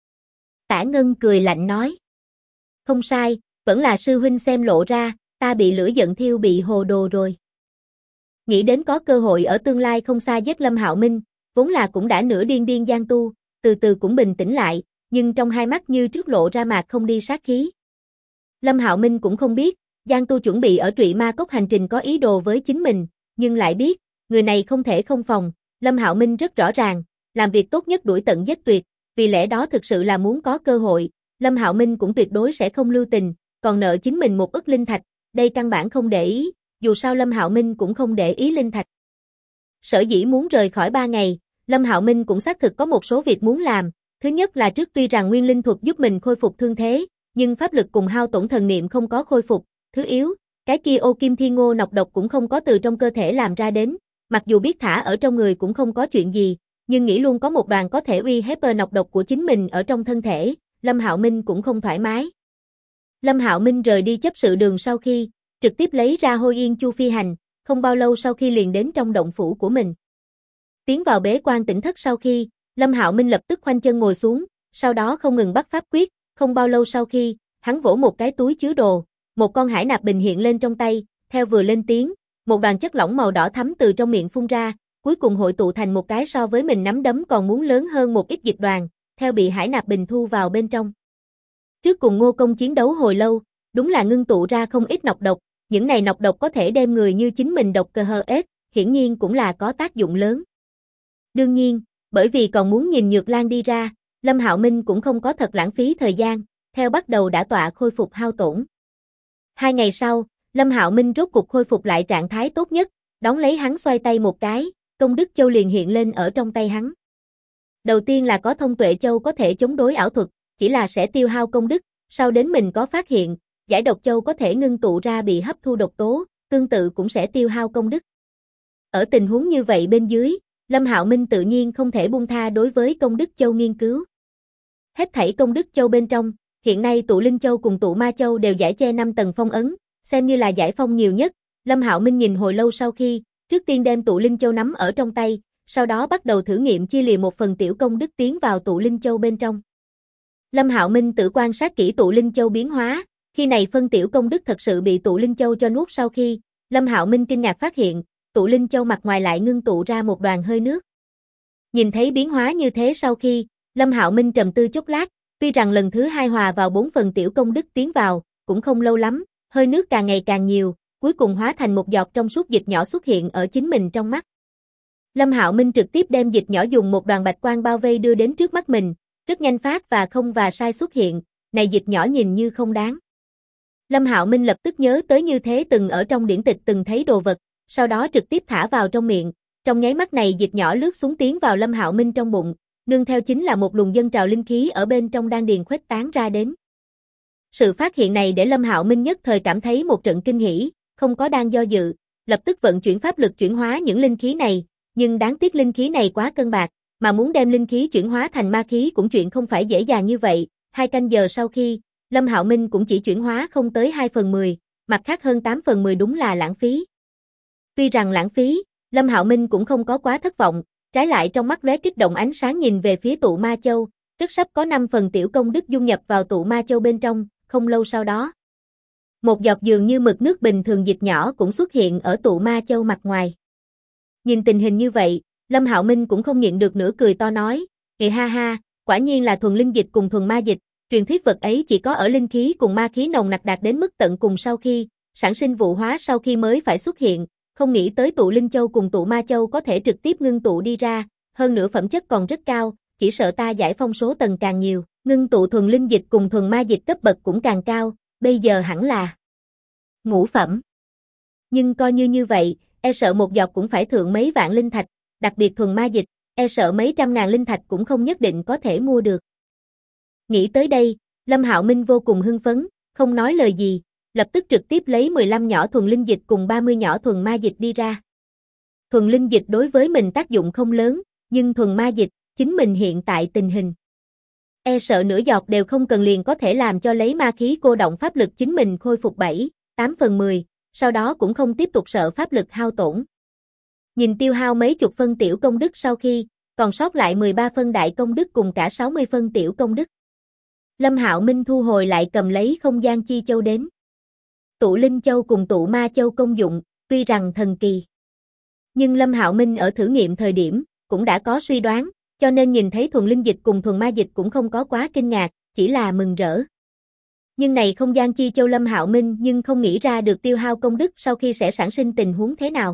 Tả Ngân cười lạnh nói. Không sai, vẫn là sư huynh xem lộ ra, ta bị lửa giận thiêu bị hồ đồ rồi. Nghĩ đến có cơ hội ở tương lai không xa giết Lâm Hạo Minh, vốn là cũng đã nửa điên Giang Tu, từ từ cũng bình tĩnh lại, nhưng trong hai mắt như trước lộ ra mạc không đi sát khí. Lâm Hạo Minh cũng không biết, Giang Tu chuẩn bị ở Trụy Ma Cốc hành trình có ý đồ với chính mình, nhưng lại biết, người này không thể không phòng, Lâm Hạo Minh rất rõ ràng, làm việc tốt nhất đuổi tận giết tuyệt, vì lẽ đó thực sự là muốn có cơ hội, Lâm Hạo Minh cũng tuyệt đối sẽ không lưu tình, còn nợ chính mình 1 ức linh thạch, đây căn bản không để ý, dù sao Lâm Hạo Minh cũng không để ý linh thạch. Sở dĩ muốn rời khỏi 3 ngày, Lâm Hạo Minh cũng xác thực có một số việc muốn làm, thứ nhất là trước tuy rằng nguyên linh thuật giúp mình khôi phục thương thế, nhưng pháp lực cùng hao tổn thần niệm không có khôi phục, thứ yếu, cái kia ô kim thiên ngô nọc độc cũng không có từ trong cơ thể làm ra đến, mặc dù biết thả ở trong người cũng không có chuyện gì, nhưng nghĩ luôn có một đoàn có thể uy hiếp nọc độc của chính mình ở trong thân thể, Lâm Hạo Minh cũng không thoải mái. Lâm Hạo Minh rời đi chấp sự đường sau khi, trực tiếp lấy ra Hôi Yên Chu phi hành, không bao lâu sau khi liền đến trong động phủ của mình. Tiến vào bế quan tỉnh thất sau khi, Lâm Hạo Minh lập tức khoanh chân ngồi xuống, sau đó không ngừng bắt pháp quyết, không bao lâu sau khi, hắn vỗ một cái túi chứa đồ, một con hải nạp bình hiện lên trong tay, theo vừa lên tiếng, một đoàn chất lỏng màu đỏ thắm từ trong miệng phun ra, cuối cùng hội tụ thành một cái so với mình nắm đấm còn muốn lớn hơn một ít dịch đoàn, theo bị hải nạp bình thu vào bên trong. Trước cùng Ngô Công chiến đấu hồi lâu, đúng là ngưng tụ ra không ít nọc độc, những này nọc độc có thể đem người như chính mình độc cơ hơ ết, hiển nhiên cũng là có tác dụng lớn. Đương nhiên, bởi vì còn muốn nhìn Nhược Lan đi ra, Lâm Hạo Minh cũng không có thật lãng phí thời gian, theo bắt đầu đã tọa khôi phục hao tổn. 2 ngày sau, Lâm Hạo Minh rốt cục khôi phục lại trạng thái tốt nhất, đón lấy hắn xoay tay một cái, công đức châu liền hiện lên ở trong tay hắn. Đầu tiên là có thông tuệ châu có thể chống đối ảo thuật, chỉ là sẽ tiêu hao công đức, sau đến mình có phát hiện, giải độc châu có thể ngưng tụ ra bị hấp thu độc tố, tương tự cũng sẽ tiêu hao công đức. Ở tình huống như vậy bên dưới, Lâm Hạo Minh tự nhiên không thể buông tha đối với công đức châu nghiên cứu. Hết thảy công đức châu bên trong, hiện nay tụ linh châu cùng tụ ma châu đều giải che 5 tầng phong ấn, xem như là giải phong nhiều nhất. Lâm Hạo Minh nhìn hồi lâu sau khi, trước tiên đem tụ linh châu nắm ở trong tay, sau đó bắt đầu thử nghiệm chia lìa một phần tiểu công đức tiến vào tụ linh châu bên trong. Lâm Hạo Minh tự quan sát kỹ tụ linh châu biến hóa, khi này phân tiểu công đức thật sự bị tụ linh châu cho nuốt sau khi, Lâm Hạo Minh kinh ngạc phát hiện, tụ linh châu mặt ngoài lại ngưng tụ ra một đoàn hơi nước. Nhìn thấy biến hóa như thế sau khi, Lâm Hạo Minh trầm tư chốc lát, tuy rằng lần thứ 2 hòa vào 4 phần tiểu công đức tiến vào, cũng không lâu lắm, hơi nước càng ngày càng nhiều, cuối cùng hóa thành một giọt trong suốt dịch nhỏ xuất hiện ở chính mình trong mắt. Lâm Hạo Minh trực tiếp đem dịch nhỏ dùng một đoàn bạch quang bao vây đưa đến trước mắt mình, rất nhanh phát và không và sai xuất hiện, này dịch nhỏ nhìn như không đáng. Lâm Hạo Minh lập tức nhớ tới như thế từng ở trong điển tịch từng thấy đồ vật, sau đó trực tiếp thả vào trong miệng, trong nháy mắt này dịch nhỏ lướt xuống tiến vào Lâm Hạo Minh trong bụng, nương theo chính là một luồng dân trào linh khí ở bên trong đan điền khuếch tán ra đến. Sự phát hiện này để Lâm Hạo Minh nhất thời cảm thấy một trận kinh hỉ, không có đang do dự, lập tức vận chuyển pháp lực chuyển hóa những linh khí này, nhưng đáng tiếc linh khí này quá cân bạc, mà muốn đem linh khí chuyển hóa thành ma khí cũng chuyện không phải dễ dàng như vậy. 2 canh giờ sau khi, Lâm Hạo Minh cũng chỉ chuyển hóa không tới 2/10, mặt khác hơn 8/10 đúng là lãng phí. Tuy rằng lãng phí, Lâm Hạo Minh cũng không có quá thất vọng, trái lại trong mắt lóe kích động ánh sáng nhìn về phía tụ ma châu, rất sắp có 5 phần tiểu công đức dung nhập vào tụ ma châu bên trong, không lâu sau đó. Một giọt dường như mực nước bình thường dịch nhỏ cũng xuất hiện ở tụ ma châu mặt ngoài. Nhìn tình hình như vậy, Lâm Hạo Minh cũng không nhịn được nữa cười to nói, ha ha, quả nhiên là thuần linh dịch cùng thuần ma dịch, truyền thuyết vật ấy chỉ có ở linh khí cùng ma khí nồng nặc đạt đến mức tận cùng sau khi, sản sinh vụ hóa sau khi mới phải xuất hiện, không nghĩ tới tụ linh châu cùng tụ ma châu có thể trực tiếp ngưng tụ đi ra, hơn nữa phẩm chất còn rất cao, chỉ sợ ta giải phong số tầng càng nhiều, ngưng tụ thuần linh dịch cùng thuần ma dịch cấp bậc cũng càng cao, bây giờ hẳn là ngũ phẩm. Nhưng coi như vậy, e sợ một giọt cũng phải thượng mấy vạn linh thạch, đặc biệt thuần ma dịch, e sợ mấy trăm ngàn linh thạch cũng không nhất định có thể mua được. Nghĩ tới đây, Lâm Hạo Minh vô cùng hưng phấn, không nói lời gì, lập tức trực tiếp lấy 15 nhỏ thuần linh dịch cùng 30 nhỏ thuần ma dịch đi ra. Thuần linh dịch đối với mình tác dụng không lớn, nhưng thuần ma dịch, chính mình hiện tại tình hình. E sợ nửa giọt đều không cần liền có thể làm cho lấy ma khí cô động pháp lực chính mình khôi phục 7-8/10, sau đó cũng không tiếp tục sợ pháp lực hao tổn. Nhìn tiêu hao mấy chục phân tiểu công đức sau khi, còn sót lại 13 phân đại công đức cùng cả 60 phân tiểu công đức. Lâm Hạo Minh thu hồi lại cầm lấy không gian chi châu đến. Tụ linh châu cùng tụ ma châu công dụng, tuy rằng thần kỳ. Nhưng Lâm Hạo Minh ở thử nghiệm thời điểm, cũng đã có suy đoán, cho nên nhìn thấy thuần linh dịch cùng thuần ma dịch cũng không có quá kinh ngạc, chỉ là mừng rỡ. Nhưng này không gian chi châu Lâm Hạo Minh nhưng không nghĩ ra được tiêu hao công đức sau khi sẽ sản sinh tình huống thế nào.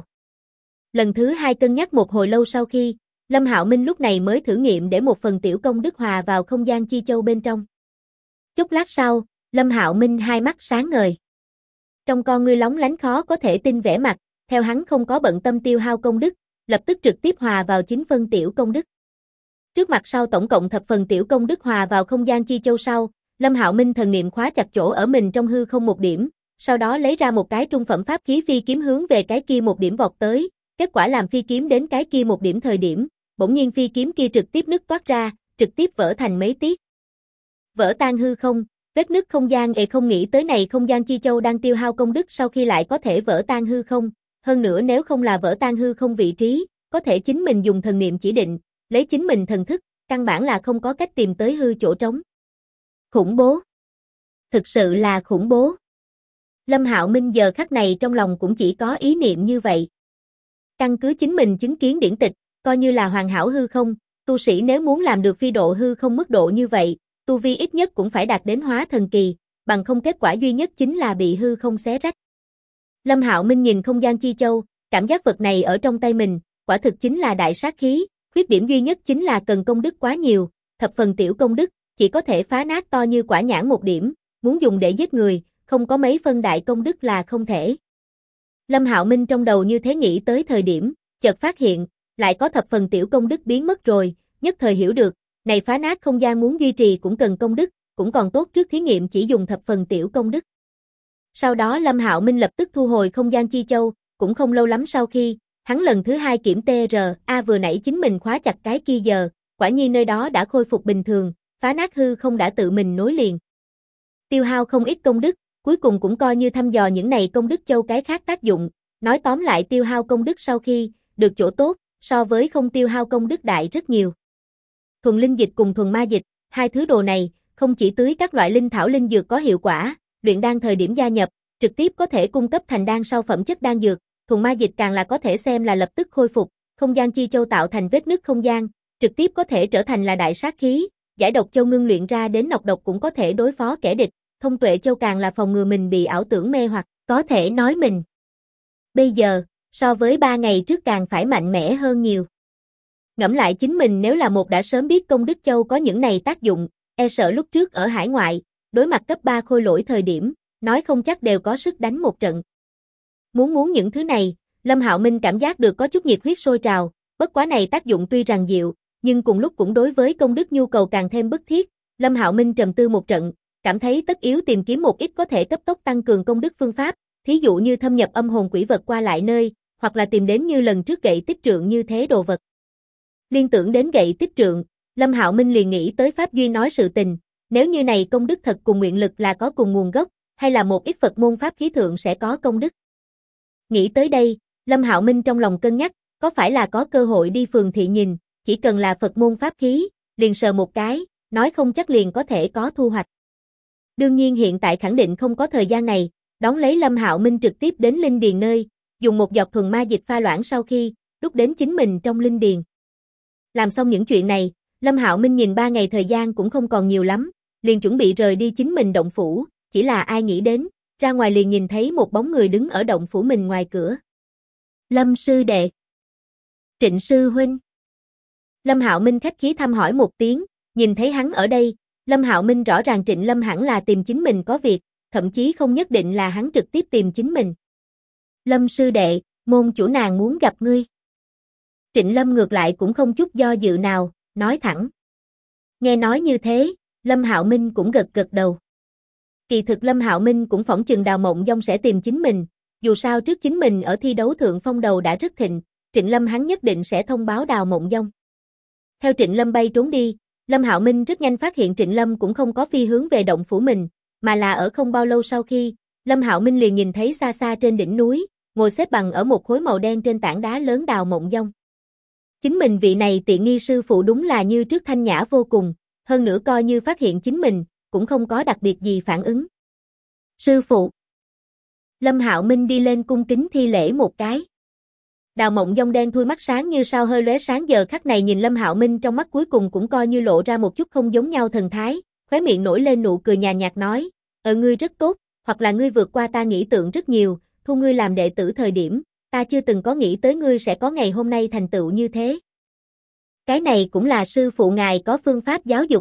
Lần thứ 2 cân nhắc một hồi lâu sau khi, Lâm Hạo Minh lúc này mới thử nghiệm để một phần tiểu công đức hòa vào không gian chi châu bên trong. Chốc lát sau, Lâm Hạo Minh hai mắt sáng ngời. Trong con ngươi lóng lánh khó có thể tin vẻ mặt, theo hắn không có bận tâm tiêu hao công đức, lập tức trực tiếp hòa vào 9 phân tiểu công đức. Trước mặt sau tổng cộng thập phần tiểu công đức hòa vào không gian chi châu sau, Lâm Hạo Minh thần niệm khóa chặt chỗ ở mình trong hư không một điểm, sau đó lấy ra một cái trung phẩm pháp khí phi kiếm hướng về cái kia một điểm vọt tới, kết quả làm phi kiếm đến cái kia một điểm thời điểm, bỗng nhiên phi kiếm kia trực tiếp nứt toát ra, trực tiếp vỡ thành mấy tiết. Vỡ tan hư không, vết nứt không gian không nghĩ tới này không gian chi châu đang tiêu hao công đức sau khi lại có thể vỡ tan hư không, hơn nữa nếu không là vỡ tan hư không vị trí, có thể chính mình dùng thần niệm chỉ định, lấy chính mình thần thức, căn bản là không có cách tìm tới hư chỗ trống. Khủng bố. Thực sự là khủng bố. Lâm Hạo Minh giờ khắc này trong lòng cũng chỉ có ý niệm như vậy. Căn cứ chính mình chứng kiến điển tịch, coi như là hoàn hảo hư không, tu sĩ nếu muốn làm được phi độ hư không mức độ như vậy, tu vi ít nhất cũng phải đạt đến hóa thần kỳ, bằng không kết quả duy nhất chính là bị hư không xé rách. Lâm Hạo Minh nhìn không gian chi châu, cảm giác vật này ở trong tay mình, quả thực chính là đại sát khí, khuyết điểm duy nhất chính là cần công đức quá nhiều, thập phần tiểu công đức, chỉ có thể phá nát to như quả nhãn một điểm, muốn dùng để giết người, không có mấy phân đại công đức là không thể. Lâm Hạo Minh trong đầu như thế nghĩ tới thời điểm, chợt phát hiện, lại có thập phần tiểu công đức biến mất rồi, nhất thời hiểu được, này phá nát không gian muốn duy trì cũng cần công đức, cũng còn tốt trước thí nghiệm chỉ dùng thập phần tiểu công đức. Sau đó Lâm Hạo Minh lập tức thu hồi không gian chi châu, cũng không lâu lắm sau khi, hắn lần thứ hai kiểm TRA vừa nãy chính mình khóa chặt cái kia giờ, quả nhiên nơi đó đã khôi phục bình thường, phá nát hư không đã tự mình nối liền. Tiêu hao không ít công đức, cuối cùng cũng coi như thăm dò những này công đức châu cái khác tác dụng, nói tóm lại tiêu hao công đức sau khi, được chỗ tốt, so với không tiêu hao công đức đại rất nhiều. Thuần linh dịch cùng thuần ma dịch, hai thứ đồ này, không chỉ tưới các loại linh thảo linh dược có hiệu quả, luyện đan thời điểm gia nhập, trực tiếp có thể cung cấp thành đan sau phẩm chất đan dược, thuần ma dịch càng là có thể xem là lập tức khôi phục, không gian chi châu tạo thành vết nứt không gian, trực tiếp có thể trở thành là đại sát khí, giải độc châu ngưng luyện ra đến nọc độc cũng có thể đối phó kẻ địch, thông tuệ châu càng là phòng ngừa mình bị ảo tưởng mê hoặc, có thể nói mình. Bây giờ, so với 3 ngày trước càng phải mạnh mẽ hơn nhiều. Ngẫm lại chính mình nếu là một đã sớm biết công đức châu có những này tác dụng, e sợ lúc trước ở hải ngoại, đối mặt cấp 3 khôi lỗi thời điểm, nói không chắc đều có sức đánh một trận. Muốn những thứ này, Lâm Hạo Minh cảm giác được có chút nhiệt huyết sôi trào, bất quá này tác dụng tuy rằng diệu, nhưng cùng lúc cũng đối với công đức nhu cầu càng thêm bức thiết. Lâm Hạo Minh trầm tư một trận, cảm thấy tất yếu tìm kiếm một ít có thể cấp tốc tăng cường công đức phương pháp, thí dụ như thâm nhập âm hồn quỷ vật qua lại nơi, hoặc là tìm đến như lần trước gậy tích trượng như thế đồ vật. Liên tưởng đến gậy tích trượng, Lâm Hạo Minh liền nghĩ tới Pháp Duy nói sự tình, nếu như này công đức thật cùng nguyện lực là có cùng nguồn gốc, hay là một ít Phật môn pháp khí thượng sẽ có công đức. Nghĩ tới đây, Lâm Hạo Minh trong lòng cân nhắc, có phải là có cơ hội đi phường thị nhìn, chỉ cần là Phật môn pháp khí, liền sờ một cái, nói không chắc liền có thể có thu hoạch. Đương nhiên hiện tại khẳng định không có thời gian này, đón lấy Lâm Hạo Minh trực tiếp đến linh điền nơi, dùng một giọt thuần ma dịch pha loãng sau khi, đút đến chính mình trong linh điền. Làm xong những chuyện này, Lâm Hạo Minh nhìn 3 ngày thời gian cũng không còn nhiều lắm, liền chuẩn bị rời đi chính mình động phủ, chỉ là ai nghĩ đến, ra ngoài liền nhìn thấy một bóng người đứng ở động phủ mình ngoài cửa. Lâm sư đệ. Trịnh sư huynh. Lâm Hạo Minh khách khí thăm hỏi một tiếng, nhìn thấy hắn ở đây, Lâm Hạo Minh rõ ràng Trịnh Lâm hẳn là tìm chính mình có việc, thậm chí không nhất định là hắn trực tiếp tìm chính mình. Lâm sư đệ, môn chủ nàng muốn gặp ngươi. Trịnh Lâm ngược lại cũng không chút do dự nào, nói thẳng. Nghe nói như thế, Lâm Hạo Minh cũng gật gật đầu. Kỳ thực Lâm Hạo Minh cũng phỏng chừng Đào Mộng Dông sẽ tìm chính mình, dù sao trước chính mình ở thi đấu thượng phong đầu đã rất thịnh, Trịnh Lâm hắn nhất định sẽ thông báo Đào Mộng Dông. Theo Trịnh Lâm bay trốn đi, Lâm Hạo Minh rất nhanh phát hiện Trịnh Lâm cũng không có phi hướng về động phủ mình, mà là ở không bao lâu sau khi, Lâm Hạo Minh liền nhìn thấy xa xa trên đỉnh núi, ngồi xếp bằng ở một khối màu đen trên tảng đá lớn Đào Mộng Dông. Chính mình vị này tiện nghi sư phụ đúng là như trước thanh nhã vô cùng, hơn nữa coi như phát hiện chính mình, cũng không có đặc biệt gì phản ứng. Sư phụ. Lâm Hạo Minh đi lên cung kính thi lễ một cái. Đào Mộng Dông đen thui mắt sáng như sao hơi lóe sáng giờ khắc này nhìn Lâm Hạo Minh trong mắt cuối cùng cũng coi như lộ ra một chút không giống nhau thần thái, khóe miệng nổi lên nụ cười nhàn nhạt nói, ngươi rất tốt, hoặc là ngươi vượt qua ta nghĩ tượng rất nhiều, thu ngươi làm đệ tử thời điểm, ta chưa từng có nghĩ tới ngươi sẽ có ngày hôm nay thành tựu như thế. Cái này cũng là sư phụ ngài có phương pháp giáo dục.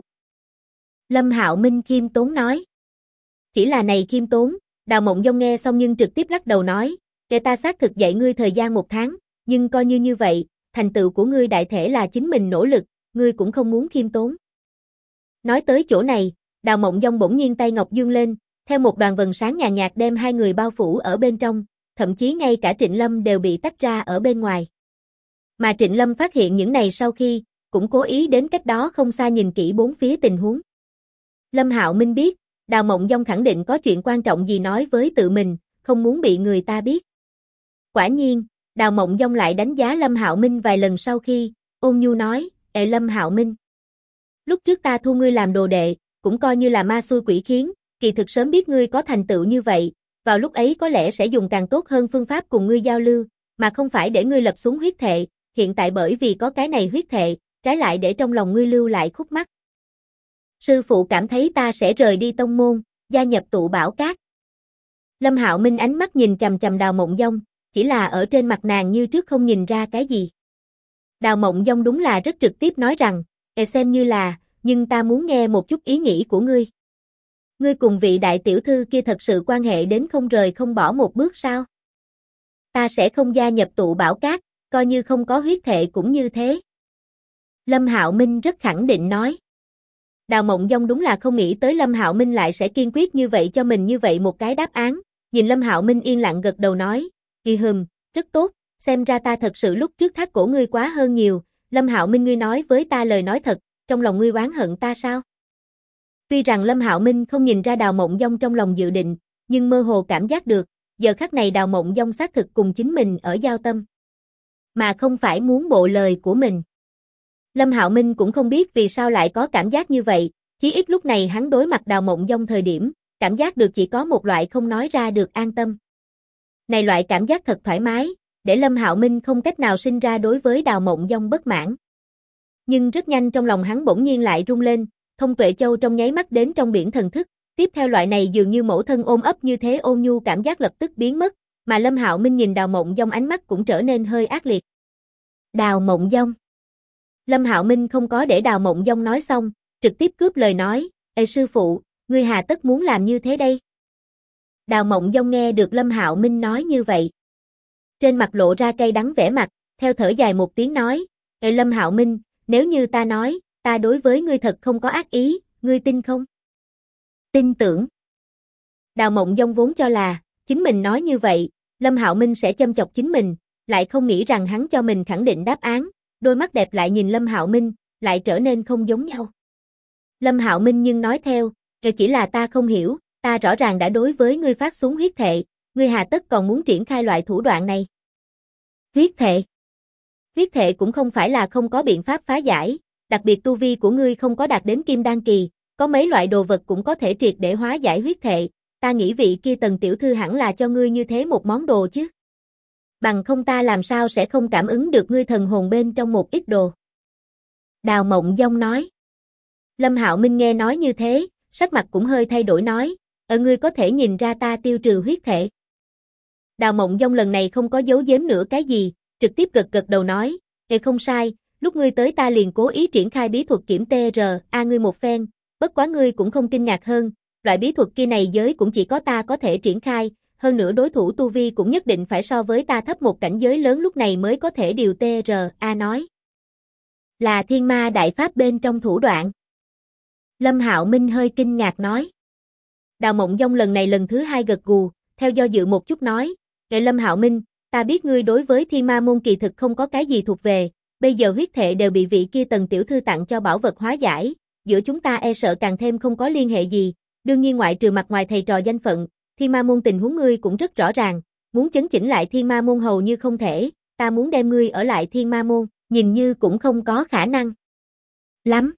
Lâm Hạo Minh khiêm tốn nói. Chỉ là này khiêm tốn, Đào Mộng Dông nghe xong nhưng trực tiếp lắc đầu nói, để ta xác thực dạy ngươi thời gian 1 tháng, nhưng coi như vậy, thành tựu của ngươi đại thể là chính mình nỗ lực, ngươi cũng không muốn khiêm tốn. Nói tới chỗ này, Đào Mộng Dông bỗng nhiên tay ngọc dương lên, theo một đoàn vầng sáng nhàn nhạt đem hai người bao phủ ở bên trong, thậm chí ngay cả Trịnh Lâm đều bị tách ra ở bên ngoài. Mà Trịnh Lâm phát hiện những này sau khi, cũng cố ý đến cách đó không xa nhìn kỹ bốn phía tình huống. Lâm Hạo Minh biết, Đào Mộng Dông khẳng định có chuyện quan trọng gì nói với tự mình, không muốn bị người ta biết. Quả nhiên, Đào Mộng Dông lại đánh giá Lâm Hạo Minh vài lần sau khi, ôn nhu nói, Lâm Hạo Minh. Lúc trước ta thu ngươi làm đồ đệ, cũng coi như là ma xui quỷ khiến, kỳ thực sớm biết ngươi có thành tựu như vậy, vào lúc ấy có lẽ sẽ dùng càng tốt hơn phương pháp cùng ngươi giao lưu, mà không phải để ngươi lập xuống huyết thệ, hiện tại bởi vì có cái này huyết thệ, trái lại để trong lòng ngươi lưu lại khúc mắc. Sư phụ cảm thấy ta sẽ rời đi tông môn, gia nhập tụ bảo các. Lâm Hạo Minh ánh mắt nhìn chằm chằm Đào Mộng Dông, chỉ là ở trên mặt nàng như trước không nhìn ra cái gì. Đào Mộng Dông đúng là rất trực tiếp nói rằng, xem như là, nhưng ta muốn nghe một chút ý nghĩ của ngươi. Ngươi cùng vị đại tiểu thư kia thật sự quan hệ đến không rời không bỏ một bước sao? Ta sẽ không gia nhập tụ bảo cát, coi như không có huyết thệ cũng như thế. Lâm Hạo Minh rất khẳng định nói. Đào Mộng Dông đúng là không nghĩ tới Lâm Hạo Minh lại sẽ kiên quyết như vậy cho mình như vậy một cái đáp án, nhìn Lâm Hạo Minh yên lặng gật đầu nói, rất tốt, xem ra ta thật sự lúc trước thắt cổ ngươi quá hơn nhiều, Lâm Hạo Minh ngươi nói với ta lời nói thật, trong lòng ngươi oán hận ta sao? Tuy rằng Lâm Hạo Minh không nhìn ra Đào Mộng Dông trong lòng dự định, nhưng mơ hồ cảm giác được, giờ khắc này Đào Mộng Dông xác thực cùng chính mình ở giao tâm, mà không phải muốn bộ lời của mình. Lâm Hạo Minh cũng không biết vì sao lại có cảm giác như vậy, chí ít lúc này hắn đối mặt Đào Mộng Dông thời điểm, cảm giác được chỉ có một loại không nói ra được an tâm. Này loại cảm giác thật thoải mái, để Lâm Hạo Minh không cách nào sinh ra đối với Đào Mộng Dông bất mãn. Nhưng rất nhanh trong lòng hắn bỗng nhiên lại rung lên, Thông Tuệ Châu trong nháy mắt đến trong biển thần thức, tiếp theo loại này dường như mẫu thân ôm ấp như thế ôn nhu cảm giác lập tức biến mất, mà Lâm Hạo Minh nhìn Đào Mộng Dông ánh mắt cũng trở nên hơi ác liệt. Đào Mộng Dông. Lâm Hạo Minh không có để Đào Mộng Dông nói xong, trực tiếp cướp lời nói, "Ê sư phụ, ngươi hà tất muốn làm như thế đây?" Đào Mộng Dông nghe được Lâm Hạo Minh nói như vậy, trên mặt lộ ra cay đắng vẻ mặt, theo thở dài một tiếng nói, "Ê Lâm Hạo Minh, nếu như ta nói, ta đối với ngươi thật không có ác ý, ngươi tin không?" Tin tưởng. Đào Mộng Dông vốn cho là, chính mình nói như vậy, Lâm Hạo Minh sẽ châm chọc chính mình, lại không nghĩ rằng hắn cho mình khẳng định đáp án, đôi mắt đẹp lại nhìn Lâm Hạo Minh, lại trở nên không giống nhau. Lâm Hạo Minh nhưng nói theo, chỉ là ta không hiểu, ta rõ ràng đã đối với ngươi phát xuống huyết thệ, ngươi hà tất còn muốn triển khai loại thủ đoạn này. Huyết thệ? Huyết thệ cũng không phải là không có biện pháp phá giải, đặc biệt tu vi của ngươi không có đạt đến kim đan kỳ, có mấy loại đồ vật cũng có thể triệt để hóa giải huyết thệ, ta nghĩ vị kia Tần tiểu thư hẳn là cho ngươi như thế một món đồ chứ. Bằng không ta làm sao sẽ không cảm ứng được ngươi thần hồn bên trong một ít đồ. Đào Mộng Dông nói. Lâm Hạo Minh nghe nói như thế, sắc mặt cũng hơi thay đổi nói, ngươi có thể nhìn ra ta tiêu trừ huyết thể. Đào Mộng Dông lần này không có giấu giếm nữa cái gì, trực tiếp gật gật đầu nói, không sai, lúc ngươi tới ta liền cố ý triển khai bí thuật kiểm TRA ngươi một phen, bất quá ngươi cũng không kinh ngạc hơn, loại bí thuật kia này giới cũng chỉ có ta có thể triển khai, hơn nữa đối thủ tu vi cũng nhất định phải so với ta thấp một cảnh giới lớn lúc này mới có thể điều TRA nói. Là Thiên Ma Đại Pháp bên trong thủ đoạn. Lâm Hạo Minh hơi kinh ngạc nói. Đào Mộng Dông lần này lần thứ hai gật gù, theo do dự một chút nói, Lâm Hạo Minh, ta biết ngươi đối với Thiên Ma môn kỳ thực không có cái gì thuộc về, bây giờ huyết thệ đều bị vị kia Tần tiểu thư tặng cho bảo vật hóa giải, giữa chúng ta e sợ càng thêm không có liên hệ gì, đương nhiên ngoại trừ mặt ngoài thầy trò danh phận, Thiên Ma môn tình huống ngươi cũng rất rõ ràng, muốn chấn chỉnh lại Thiên Ma môn hầu như không thể, ta muốn đem ngươi ở lại Thiên Ma môn, nhìn như cũng không có khả năng. Lắm.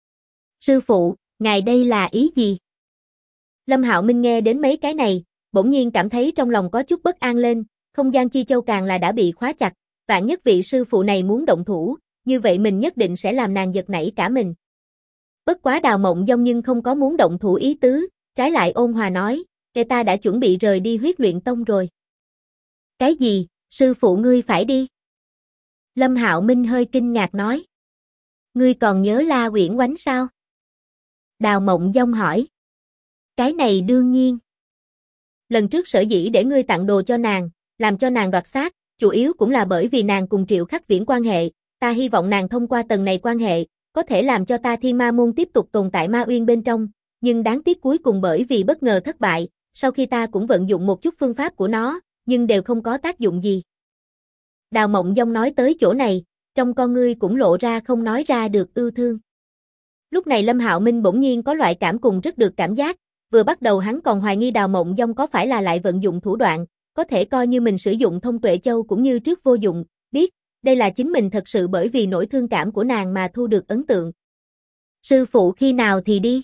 Sư phụ, ngài đây là ý gì? Lâm Hạo Minh nghe đến mấy cái này, bỗng nhiên cảm thấy trong lòng có chút bất an lên, không gian chi châu càng là đã bị khóa chặt, vạn nhất vị sư phụ này muốn động thủ, như vậy mình nhất định sẽ làm nàng giật nảy cả mình. Bất quá Đào Mộng Dông nhưng không có muốn động thủ ý tứ, trái lại ôn hòa nói, ta đã chuẩn bị rời đi Huyết Luyện Tông rồi. Cái gì, sư phụ ngươi phải đi? Lâm Hạo Minh hơi kinh ngạc nói. Ngươi còn nhớ La Uyển Oánh sao? Đào Mộng Dông hỏi. Cái này đương nhiên. Lần trước sở dĩ để ngươi tặng đồ cho nàng, làm cho nàng đoạt xác, chủ yếu cũng là bởi vì nàng cùng Triệu Khắc Viễn quan hệ, ta hy vọng nàng thông qua tầng này quan hệ, có thể làm cho ta Thiên Ma môn tiếp tục tồn tại ma uyên bên trong, nhưng đáng tiếc cuối cùng bởi vì bất ngờ thất bại, sau khi ta cũng vận dụng một chút phương pháp của nó, nhưng đều không có tác dụng gì. Đào Mộng Dông nói tới chỗ này, trong con ngươi cũng lộ ra không nói ra được ưu thương. Lúc này Lâm Hạo Minh bỗng nhiên có loại cảm cùng rất được cảm giác, vừa bắt đầu hắn còn hoài nghi Đào Mộng Dông có phải là lại vận dụng thủ đoạn, có thể coi như mình sử dụng Thông Tuệ Châu cũng như trước vô dụng, biết, đây là chính mình thật sự bởi vì nỗi thương cảm của nàng mà thu được ấn tượng. Sư phụ khi nào thì đi?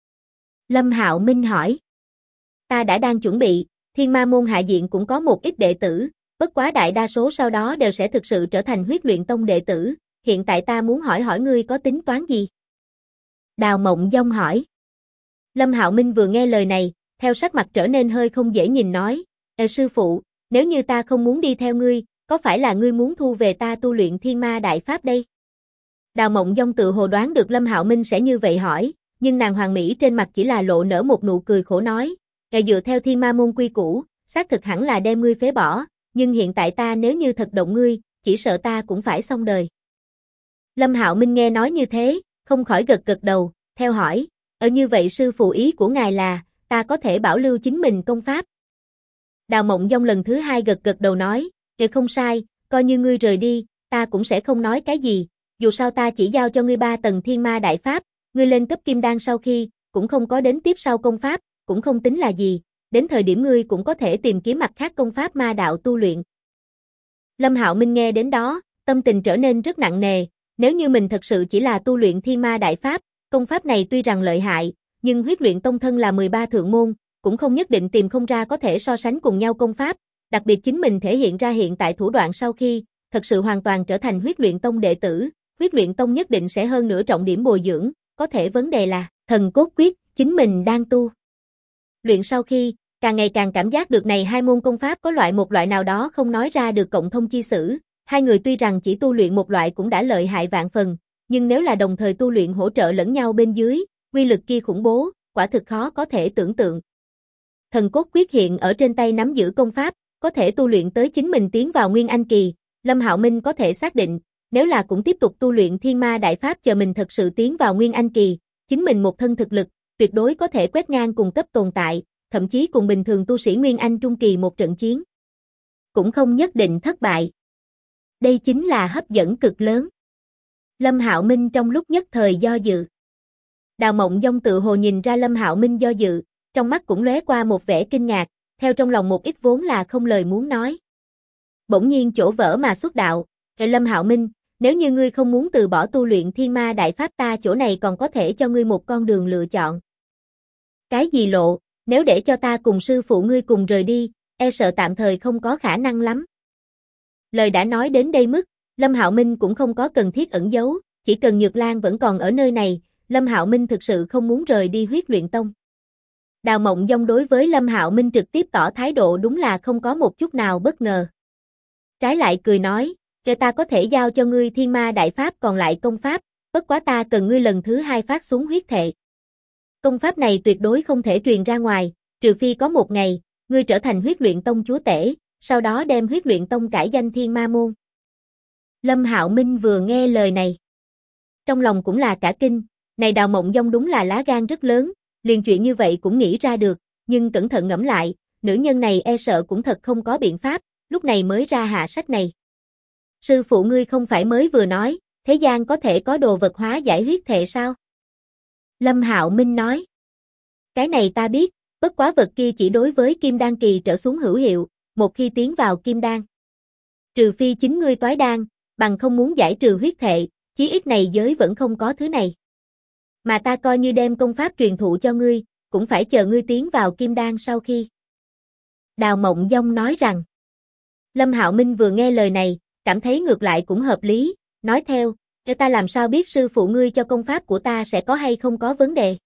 Lâm Hạo Minh hỏi. Ta đã đang chuẩn bị, Thiên Ma môn hạ diện cũng có một ít đệ tử, bất quá đại đa số sau đó đều sẽ thực sự trở thành Huyết Luyện Tông đệ tử, hiện tại ta muốn hỏi hỏi ngươi có tính toán gì? Đào Mộng Dông hỏi. Lâm Hạo Minh vừa nghe lời này, theo sắc mặt trở nên hơi không dễ nhìn nói, sư phụ, nếu như ta không muốn đi theo ngươi, có phải là ngươi muốn thu về ta tu luyện Thiên Ma Đại Pháp đây? Đào Mộng Dông tự hồ đoán được Lâm Hạo Minh sẽ như vậy hỏi, nhưng nàng hoàng mỹ trên mặt chỉ là lộ nở một nụ cười khổ nói, dựa theo Thiên Ma môn quy củ, xác thực hẳn là đem ngươi phế bỏ, nhưng hiện tại ta nếu như thật động ngươi, chỉ sợ ta cũng phải xong đời. Lâm Hạo Minh nghe nói như thế, không khỏi gật gật đầu, theo hỏi, như vậy sư phụ ý của ngài là, ta có thể bảo lưu chính mình công pháp. Đào Mộng Dông lần thứ hai gật gật đầu nói, không sai, coi như ngươi rời đi, ta cũng sẽ không nói cái gì, dù sao ta chỉ giao cho ngươi 3 tầng Thiên Ma Đại Pháp, ngươi lên cấp Kim Đan sau khi, cũng không có đến tiếp sau công pháp, cũng không tính là gì, đến thời điểm ngươi cũng có thể tìm kiếm mặt khác công pháp ma đạo tu luyện. Lâm Hạo Minh nghe đến đó, tâm tình trở nên rất nặng nề, nếu như mình thật sự chỉ là tu luyện Thiên Ma Đại Pháp, công pháp này tuy rằng lợi hại, nhưng Huyết Luyện Tông thân là 13 thượng môn, cũng không nhất định tìm không ra có thể so sánh cùng nhau công pháp, đặc biệt chính mình thể hiện ra hiện tại thủ đoạn sau khi, thật sự hoàn toàn trở thành Huyết Luyện Tông đệ tử, Huyết Luyện Tông nhất định sẽ hơn nữa trọng điểm bồi dưỡng, có thể vấn đề là, thần cốt quyết, chính mình đang tu. Luyện sau khi, càng ngày càng cảm giác được này hai môn công pháp có một loại nào đó không nói ra được cộng thông chi sử, hai người tuy rằng chỉ tu luyện một loại cũng đã lợi hại vạn phần, nhưng nếu là đồng thời tu luyện hỗ trợ lẫn nhau bên dưới, quy lực kia khủng bố, quả thực khó có thể tưởng tượng. Thần cốt quyết hiện ở trên tay nắm giữ công pháp, có thể tu luyện tới chính mình tiến vào Nguyên Anh kỳ, Lâm Hạo Minh có thể xác định, nếu là cũng tiếp tục tu luyện Thiên Ma Đại Pháp chờ mình thật sự tiến vào Nguyên Anh kỳ, chính mình một thân thực lực, tuyệt đối có thể quét ngang cùng cấp tồn tại, thậm chí cùng bình thường tu sĩ Nguyên Anh trung kỳ một trận chiến. Cũng không nhất định thất bại. Đây chính là hấp dẫn cực lớn. Lâm Hạo Minh trong lúc nhất thời do dự. Đào Mộng Dông tự hồ nhìn ra Lâm Hạo Minh do dự, trong mắt cũng lóe qua một vẻ kinh ngạc, theo trong lòng một ít vốn là không lời muốn nói. Bỗng nhiên chỗ vỡ mà xuất đạo, Lâm Hạo Minh, nếu như ngươi không muốn từ bỏ tu luyện Thiên Ma Đại Pháp ta chỗ này còn có thể cho ngươi một con đường lựa chọn. Cái gì lộ, nếu để cho ta cùng sư phụ ngươi cùng rời đi, e sợ tạm thời không có khả năng lắm. Lời đã nói đến đây mức, Lâm Hạo Minh cũng không có cần thiết ẩn giấu, chỉ cần Nhược Lan vẫn còn ở nơi này, Lâm Hạo Minh thực sự không muốn rời đi Huyết Luyện Tông. Đào Mộng Dông đối với Lâm Hạo Minh trực tiếp tỏ thái độ đúng là không có một chút nào bất ngờ. Trái lại cười nói, ta có thể giao cho ngươi Thiên Ma Đại Pháp còn lại công pháp, bất quá ta cần ngươi lần thứ hai phát xuống huyết thệ. Công pháp này tuyệt đối không thể truyền ra ngoài, trừ phi có một ngày, ngươi trở thành Huyết Luyện Tông chúa tể, sau đó đem Huyết Luyện Tông cải danh Thiên Ma môn. Lâm Hạo Minh vừa nghe lời này, trong lòng cũng là cả kinh, này Đào Mộng Dông đúng là lá gan rất lớn, liền chuyện như vậy cũng nghĩ ra được, nhưng cẩn thận ngẫm lại, nữ nhân này e sợ cũng thật không có biện pháp, lúc này mới ra hạ sách này. Sư phụ ngươi không phải mới vừa nói, thế gian có thể có đồ vật hóa giải huyết thệ sao? Lâm Hạo Minh nói. Cái này ta biết, bất quá vật kia chỉ đối với Kim Đan kỳ trở xuống hữu hiệu, một khi tiến vào Kim Đan. Trừ phi chính ngươi toái đan, bằng không muốn giải trừ huyết thệ, chí ít này giới vẫn không có thứ này. Mà ta coi như đem công pháp truyền thụ cho ngươi, cũng phải chờ ngươi tiến vào Kim Đan sau khi. Đào Mộng Dông nói rằng. Lâm Hạo Minh vừa nghe lời này, cảm thấy ngược lại cũng hợp lý, nói theo, ta làm sao biết sư phụ ngươi cho công pháp của ta sẽ có hay không có vấn đề.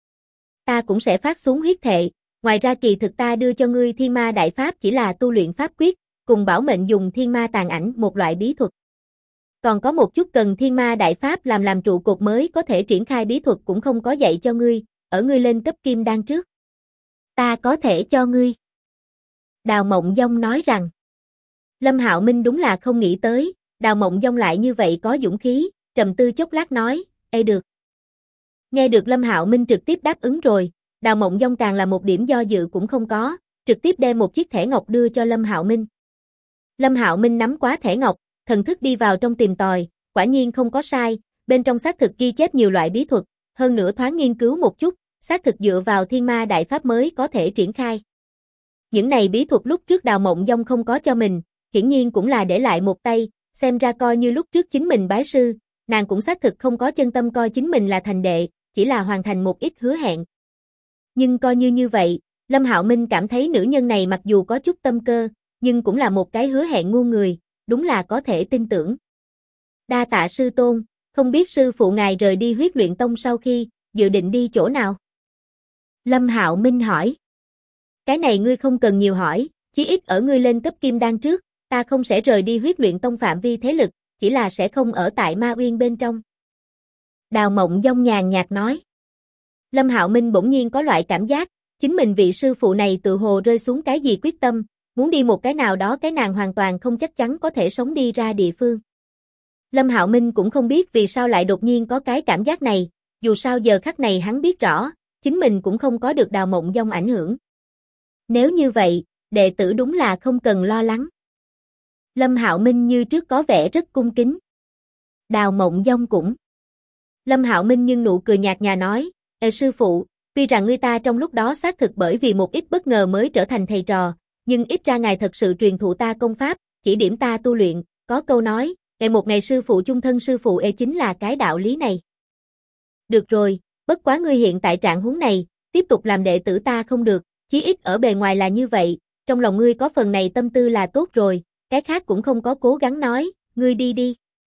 Ta cũng sẽ phát xuống huyết thệ, ngoài ra kỳ thực ta đưa cho ngươi Thiên Ma Đại Pháp chỉ là tu luyện pháp quyết, cùng bảo mệnh dùng Thiên Ma Tàn Ảnh một loại bí thuật. Còn có một chút cần Thiên Ma Đại Pháp làm trụ cột mới có thể triển khai bí thuật cũng không có dạy cho ngươi, ở ngươi lên cấp Kim Đan trước. Ta có thể cho ngươi. Đào Mộng Dông nói rằng. Lâm Hạo Minh đúng là không nghĩ tới, Đào Mộng Dông lại như vậy có dũng khí, trầm tư chốc lát nói, ê được. Nghe được Lâm Hạo Minh trực tiếp đáp ứng rồi, Đào Mộng Dông càng là một điểm do dự cũng không có, trực tiếp đem một chiếc thẻ ngọc đưa cho Lâm Hạo Minh. Lâm Hạo Minh nắm quá thẻ ngọc, thần thức đi vào trong tìm tòi, quả nhiên không có sai, bên trong xác thực ghi chép nhiều loại bí thuật, hơn nữa thoáng nghiên cứu một chút, xác thực dựa vào Thiên Ma Đại Pháp mới có thể triển khai. Những này bí thuật lúc trước Đào Mộng Dông không có cho mình, hiển nhiên cũng là để lại một tay, xem ra coi như lúc trước chính mình bái sư, nàng cũng xác thực không có chân tâm coi chính mình là thành đệ, chỉ là hoàn thành một ít hứa hẹn. Nhưng coi như vậy, Lâm Hạo Minh cảm thấy nữ nhân này mặc dù có chút tâm cơ, nhưng cũng là một cái hứa hẹn ngu người, đúng là có thể tin tưởng. Đa tạ sư tôn, không biết sư phụ ngài rời đi Huyết Luyện Tông sau khi, dự định đi chỗ nào? Lâm Hạo Minh hỏi. Cái này ngươi không cần nhiều hỏi, chí ít ở ngươi lên cấp kim đan trước, ta không sẽ rời đi huyết luyện tông phạm vi thế lực, chỉ là sẽ không ở tại Ma Uyên bên trong. Đào Mộng Dông nhàn nhạt nói. Lâm Hạo Minh bỗng nhiên có loại cảm giác, chính mình vị sư phụ này tự hồ rơi xuống cái gì quyết tâm, muốn đi một cái nào đó cái nàng hoàn toàn không chắc chắn có thể sống đi ra địa phương. Lâm Hạo Minh cũng không biết vì sao lại đột nhiên có cái cảm giác này, dù sao giờ khắc này hắn biết rõ, chính mình cũng không có được Đào Mộng Dông ảnh hưởng. Nếu như vậy, đệ tử đúng là không cần lo lắng. Lâm Hạo Minh như trước có vẻ rất cung kính. Đào Mộng Dông cũng. Lâm Hạo Minh nhưng nụ cười nhạt nhòa nói, sư phụ, tuy rằng người ta trong lúc đó xác thực bởi vì một ít bất ngờ mới trở thành thầy trò, nhưng ít ra ngài thật sự truyền thụ ta công pháp, chỉ điểm ta tu luyện, có câu nói, một ngày sư phụ chung thân sư phụ chính là cái đạo lý này. Được rồi, bất quá ngươi hiện tại trạng huống này, tiếp tục làm đệ tử ta không được, chí ít ở bề ngoài là như vậy, trong lòng ngươi có phần này tâm tư là tốt rồi, cái khác cũng không có cố gắng nói, ngươi đi đi.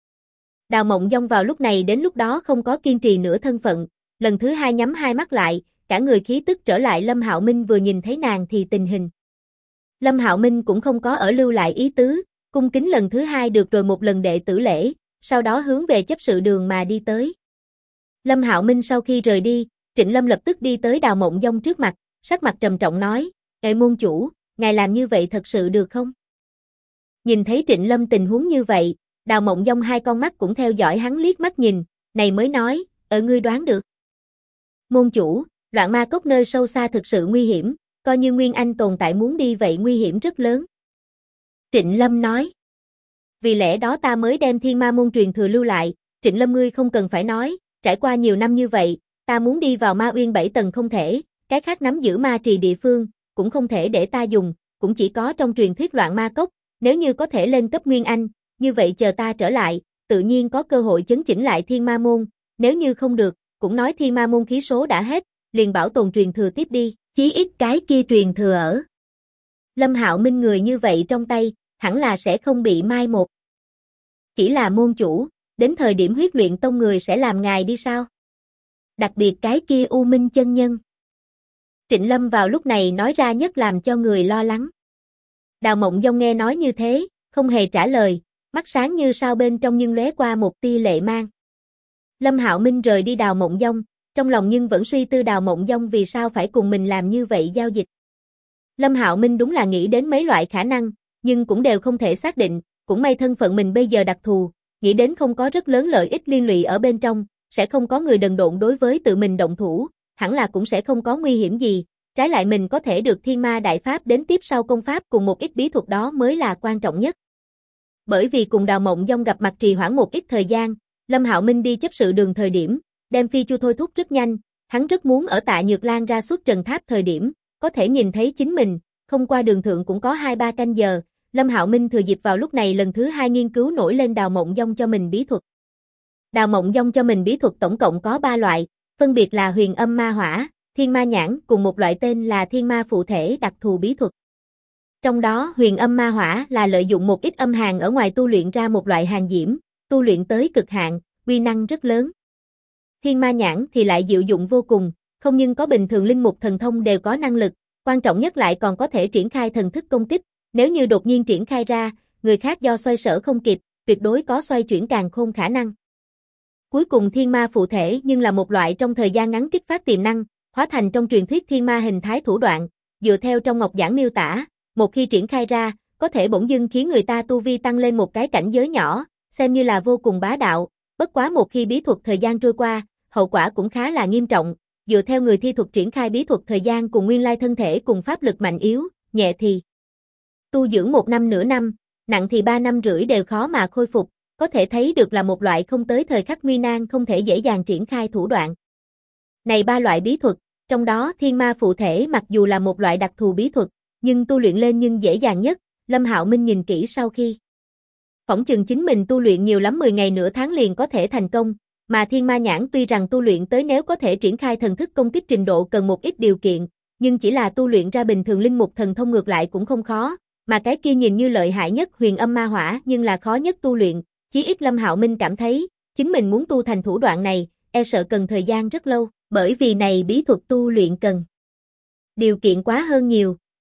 Đào Mộng Dông vào lúc này đến lúc đó không có kiên trì nữa thân phận, lần thứ hai nhắm hai mắt lại, cả người khí tức trở lại. Lâm Hạo Minh vừa nhìn thấy nàng thì tình hình. Lâm Hạo Minh cũng không có ở lưu lại ý tứ, cung kính lần thứ hai được rồi một lần đệ tử lễ, sau đó hướng về chấp sự đường mà đi tới. Lâm Hạo Minh sau khi rời đi, Trịnh Lâm lập tức đi tới Đào Mộng Dông trước mặt, sắc mặt trầm trọng nói, môn chủ, ngài làm như vậy thật sự được không? Nhìn thấy Trịnh Lâm tình huống như vậy, Đào Mộng Dông hai con mắt cũng theo dõi hắn liếc mắt nhìn, này mới nói, ngươi đoán được. Môn chủ, Loạn Ma Cốc nơi sâu xa thực sự nguy hiểm, coi như Nguyên Anh tồn tại muốn đi vậy nguy hiểm rất lớn. Trịnh Lâm nói. Vì lẽ đó ta mới đem Thiên Ma môn truyền thừa lưu lại, Trịnh Lâm ngươi không cần phải nói, trải qua nhiều năm như vậy, ta muốn đi vào Ma Uyên 7 tầng không thể, cái khác nắm giữ ma trì địa phương, cũng không thể để ta dùng, cũng chỉ có trong truyền thuyết Loạn Ma Cốc, nếu như có thể lên cấp Nguyên Anh, như vậy chờ ta trở lại, tự nhiên có cơ hội chấn chỉnh lại Thiên Ma môn, nếu như không được, cũng nói Thiên Ma môn khí số đã hết, liền bảo tồn truyền thừa tiếp đi, chí ít cái kia truyền thừa ở. Lâm Hạo Minh người như vậy trong tay, hẳn là sẽ không bị mai một. Chỉ là môn chủ, đến thời điểm huyết luyện tông người sẽ làm ngài đi sao? Đặc biệt cái kia U Minh chân nhân. Trịnh Lâm vào lúc này nói ra nhất làm cho người lo lắng. Đào Mộng Dông nghe nói như thế, không hề trả lời, mắt sáng như sao bên trong nhưng lóe qua một tia lệ mang. Lâm Hạo Minh rời đi Đào Mộng Dông, trong lòng nhưng vẫn suy tư Đào Mộng Dông vì sao phải cùng mình làm như vậy giao dịch. Lâm Hạo Minh đúng là nghĩ đến mấy loại khả năng, nhưng cũng đều không thể xác định, cũng may thân phận mình bây giờ đặc thù, nghĩ đến không có rất lớn lợi ích liên lụy ở bên trong, sẽ không có người đần độn đối với tự mình động thủ, hẳn là cũng sẽ không có nguy hiểm gì, trái lại mình có thể được Thiên Ma Đại Pháp đến tiếp sau công pháp cùng một ít bí thuật đó mới là quan trọng nhất. Bởi vì cùng Đào Mộng Dông gặp mặt trì hoãn một ít thời gian, Lâm Hạo Minh đi chấp sự đường thời điểm, đem phi chu thôi thúc rất nhanh, hắn rất muốn ở Tạ Nhược Lan ra xuất trần tháp thời điểm, có thể nhìn thấy chính mình, không qua đường thượng cũng có 2-3 canh giờ, Lâm Hạo Minh thừa dịp vào lúc này lần thứ hai nghiên cứu nổi lên Đào Mộng Dông cho mình bí thuật. Đào Mộng Dông cho mình bí thuật tổng cộng có 3 loại, phân biệt là Huyền Âm Ma Hỏa, Thiên Ma Nhãn cùng một loại tên là Thiên Ma Phụ Thể đặc thù bí thuật. Trong đó Huyền Âm Ma Hỏa là lợi dụng một ít âm hàn ở ngoài tu luyện ra một loại hàn diễm, tu luyện tới cực hạn, uy năng rất lớn. Thiên Ma Nhãn thì lại diệu dụng vô cùng, không nhưng có bình thường linh mục thần thông đều có năng lực, quan trọng nhất lại còn có thể triển khai thần thức công kích, nếu như đột nhiên triển khai ra, người khác do xoay sở không kịp, tuyệt đối có xoay chuyển càn khôn khả năng. Cuối cùng Thiên Ma Phụ Thể nhưng là một loại trong thời gian ngắn kích phát tiềm năng, hóa thành trong truyền thuyết thiên ma hình thái thủ đoạn, dựa theo trong ngọc giảng miêu tả, một khi triển khai ra, có thể bỗng dưng khiến người ta tu vi tăng lên một cái cảnh giới nhỏ, xem như là vô cùng bá đạo, bất quá một khi bí thuật thời gian trôi qua, hậu quả cũng khá là nghiêm trọng, dựa theo người thi thuật triển khai bí thuật thời gian cùng nguyên lai thân thể cùng pháp lực mạnh yếu, nhẹ thì tu dưỡng 1 năm nửa năm, nặng thì 3 năm rưỡi đều khó mà khôi phục, có thể thấy được là một loại không tới thời khắc nguy nan không thể dễ dàng triển khai thủ đoạn. Này 3 loại bí thuật, trong đó Thiên Ma Phụ Thể mặc dù là một loại đặc thù bí thuật, nhưng tu luyện lên nhưng dễ dàng nhất, Lâm Hạo Minh nhìn kỹ sau khi. Phỏng chừng chính mình tu luyện nhiều lắm 10 ngày nửa tháng liền có thể thành công, mà Thiên Ma Nhãn tuy rằng tu luyện tới nếu có thể triển khai thần thức công kích trình độ cần một ít điều kiện, nhưng chỉ là tu luyện ra bình thường linh mục thần thông ngược lại cũng không khó, mà cái kia nhìn như lợi hại nhất Huyền Âm Ma Hỏa nhưng là khó nhất tu luyện, chí ít Lâm Hạo Minh cảm thấy, chính mình muốn tu thành thủ đoạn này, e sợ cần thời gian rất lâu, bởi vì này bí thuật tu luyện cần điều kiện quá hơn nhiều,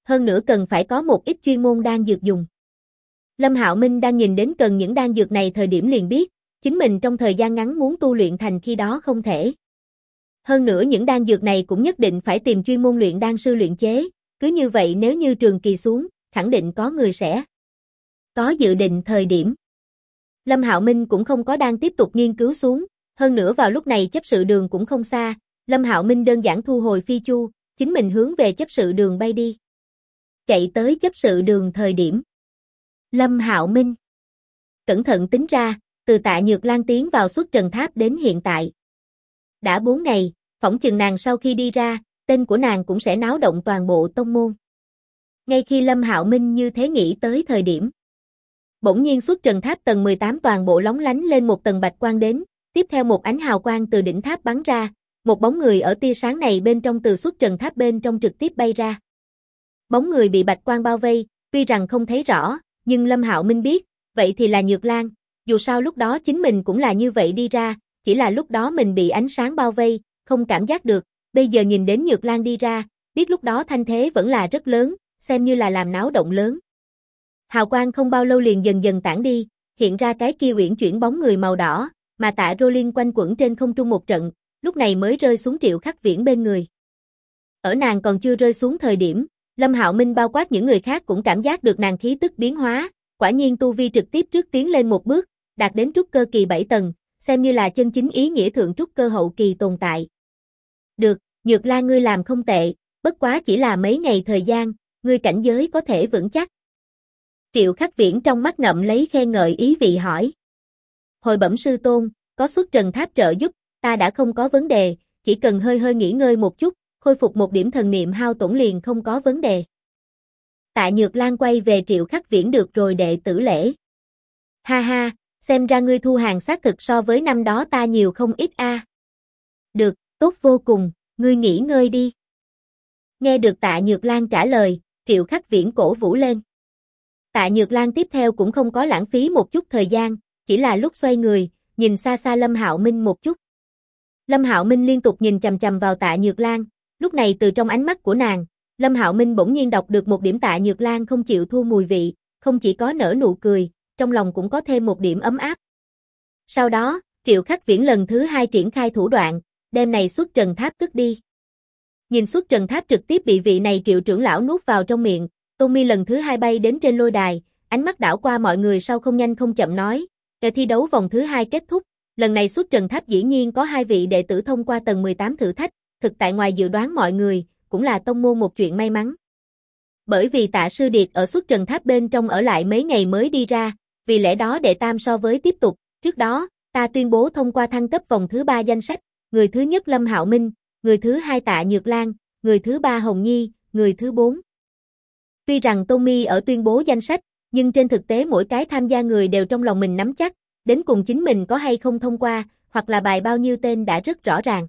hơn nữa cần phải có một ít chuyên môn đan dược dùng. Lâm Hạo Minh đang nhìn đến cần những đan dược này thời điểm liền biết, chính mình trong thời gian ngắn muốn tu luyện thành khi đó không thể. Hơn nữa những đan dược này cũng nhất định phải tìm chuyên môn luyện đan sư luyện chế, cứ như vậy nếu như trường kỳ xuống, khẳng định có người sẽ có dự định thời điểm. Lâm Hạo Minh cũng không có đang tiếp tục nghiên cứu xuống, hơn nữa vào lúc này chấp sự đường cũng không xa, Lâm Hạo Minh đơn giản thu hồi phi chu, chính mình hướng về chấp sự đường bay đi. Chạy tới chấp sự đường thời điểm. Lâm Hạo Minh cẩn thận tính ra, từ Tạ Nhược Lan tiến vào xuất trần tháp đến hiện tại. Đã 4 ngày, phỏng chừng nàng sau khi đi ra, tên của nàng cũng sẽ náo động toàn bộ tông môn. Ngay khi Lâm Hạo Minh như thế nghĩ tới thời điểm. Bỗng nhiên xuất trần tháp tầng 18 toàn bộ lóng lánh lên một tầng bạch quang đến, tiếp theo một ánh hào quang từ đỉnh tháp bắn ra, một bóng người ở tia sáng này bên trong từ xuất trần tháp bên trong trực tiếp bay ra. Bóng người bị bạch quang bao vây, tuy rằng không thấy rõ, nhưng Lâm Hạo Minh biết, vậy thì là Nhược Lan, dù sao lúc đó chính mình cũng là như vậy đi ra, chỉ là lúc đó mình bị ánh sáng bao vây, không cảm giác được, bây giờ nhìn đến Nhược Lan đi ra, biết lúc đó thanh thế vẫn là rất lớn, xem như là làm náo động lớn. Hào quang không bao lâu liền dần dần tản đi, hiện ra cái kia uyển chuyển bóng người màu đỏ, mà Tạ Rolin quanh quẩn trên không trung một trận, lúc này mới rơi xuống Triệu Khắc Viễn bên người. Ở nàng còn chưa rơi xuống thời điểm, Lâm Hạo Minh bao quát những người khác cũng cảm giác được nàng khí tức biến hóa, quả nhiên tu vi trực tiếp trước tiến lên một bước, đạt đến trúc cơ kỳ 7 tầng, xem như là chân chính ý nghĩa thượng trúc cơ hậu kỳ tồn tại. Được, Nhược Lan ngươi làm không tệ, bất quá chỉ là mấy ngày thời gian, ngươi cảnh giới có thể vững chắc. Triệu Khắc Viễn trong mắt ngậm lấy khen ngợi ý vị hỏi. Hồi bẩm sư tôn, có xuất trần tháp trợ giúp, ta đã không có vấn đề, chỉ cần hơi hơi nghỉ ngơi một chút, khôi phục một điểm thần niệm hao tổn liền không có vấn đề. Tạ Nhược Lan quay về Triệu Khắc Viễn được rồi đệ tử lễ. Ha ha, xem ra ngươi thu hàng xác thực so với năm đó ta nhiều không ít a. Được, tốt vô cùng, ngươi nghỉ ngơi đi. Nghe được Tạ Nhược Lan trả lời, Triệu Khắc Viễn cổ vũ lên. Tạ Nhược Lan tiếp theo cũng không có lãng phí một chút thời gian, chỉ là lúc xoay người, nhìn xa xa Lâm Hạo Minh một chút. Lâm Hạo Minh liên tục nhìn chằm chằm vào Tạ Nhược Lan, lúc này từ trong ánh mắt của nàng, Lâm Hạo Minh bỗng nhiên đọc được một điểm Tạ Nhược Lan không chịu thua mùi vị, không chỉ có nở nụ cười, trong lòng cũng có thêm một điểm ấm áp. Sau đó, Triệu Khắc Viễn lần thứ 2 triển khai thủ đoạn, đem này xuất trần tháp cất đi. Nhìn xuất trần tháp trực tiếp bị vị này Triệu trưởng lão nuốt vào trong miệng, Tôn Mi lần thứ 2 bay đến trên lôi đài, ánh mắt đảo qua mọi người sau không nhanh không chậm nói, thi đấu vòng thứ 2 kết thúc, lần này xuất trần tháp dĩ nhiên có 2 vị đệ tử thông qua tầng 18 thử thách, thực tại ngoài dự đoán mọi người, cũng là tông môn một chuyện may mắn. Bởi vì Tạ Sư Điệt ở xuất trần tháp bên trong ở lại mấy ngày mới đi ra, vì lẽ đó đệ tam so với tiếp tục, trước đó, ta tuyên bố thông qua thăng cấp vòng thứ 3 danh sách, người thứ nhất Lâm Hạo Minh, người thứ 2 Tạ Nhược Lan, người thứ 3 Hồng Nhi, người thứ 4. Tuy rằng Tôn Mi ở tuyên bố danh sách, nhưng trên thực tế mỗi cái tham gia người đều trong lòng mình nắm chắc, đến cùng chính mình có hay không thông qua, hoặc là bài bao nhiêu tên đã rất rõ ràng.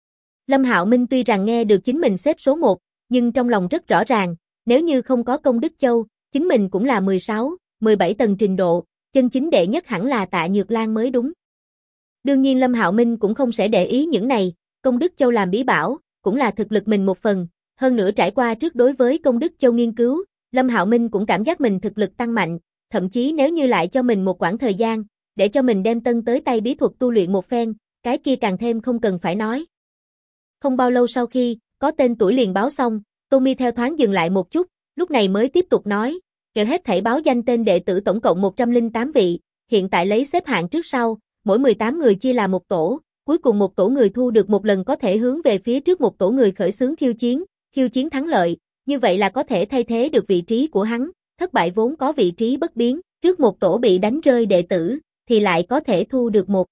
Lâm Hạo Minh tuy rằng nghe được chính mình xếp số 1, nhưng trong lòng rất rõ ràng, nếu như không có Công Đức Châu, chính mình cũng là 16, 17 tầng trình độ, chân chính đệ nhất hẳn là Tạ Nhược Lan mới đúng. Đương nhiên Lâm Hạo Minh cũng không sẽ để ý những này, Công Đức Châu làm bí bảo, cũng là thực lực mình một phần, hơn nữa trải qua trước đối với Công Đức Châu nghiên cứu, Lâm Hạo Minh cũng cảm giác mình thực lực tăng mạnh, thậm chí nếu như lại cho mình một quãng thời gian, để cho mình đem tân tới tay bí thuật tu luyện một phen, cái kia càng thêm không cần phải nói. Không bao lâu sau khi, có tên tuổi liền báo xong, Tommy theo thoáng dừng lại một chút, lúc này mới tiếp tục nói, kể hết thảy báo danh tên đệ tử tổng cộng 108 vị, hiện tại lấy xếp hạng trước sau, mỗi 18 người chia là một tổ, cuối cùng một tổ người thu được một lần có thể hướng về phía trước một tổ người khởi xướng khiêu chiến thắng lợi, như vậy là có thể thay thế được vị trí của hắn, thất bại vốn có vị trí bất biến, trước một tổ bị đánh rơi đệ tử, thì lại có thể thu được một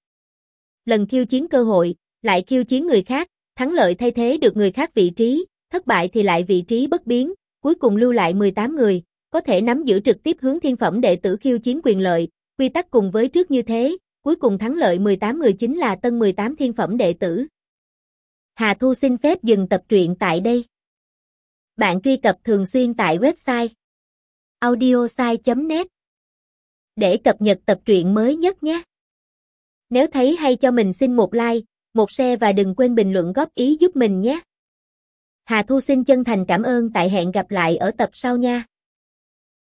lần khiêu chiến cơ hội, lại khiêu chiến người khác, thắng lợi thay thế được người khác vị trí, thất bại thì lại vị trí bất biến, cuối cùng lưu lại 18 người, có thể nắm giữ trực tiếp hướng thiên phẩm đệ tử khiêu chiến quyền lợi, quy tắc cùng với trước như thế, cuối cùng thắng lợi 18 người chính là tân 18 thiên phẩm đệ tử. Hà Thu xin phép dừng tập truyện tại đây. Bạn truy cập thường xuyên tại website audiosai.net để cập nhật tập truyện mới nhất nhé. Nếu thấy hay cho mình xin một like, một share và đừng quên bình luận góp ý giúp mình nhé. Hà Thu xin chân thành cảm ơn, tại hẹn gặp lại ở tập sau nha.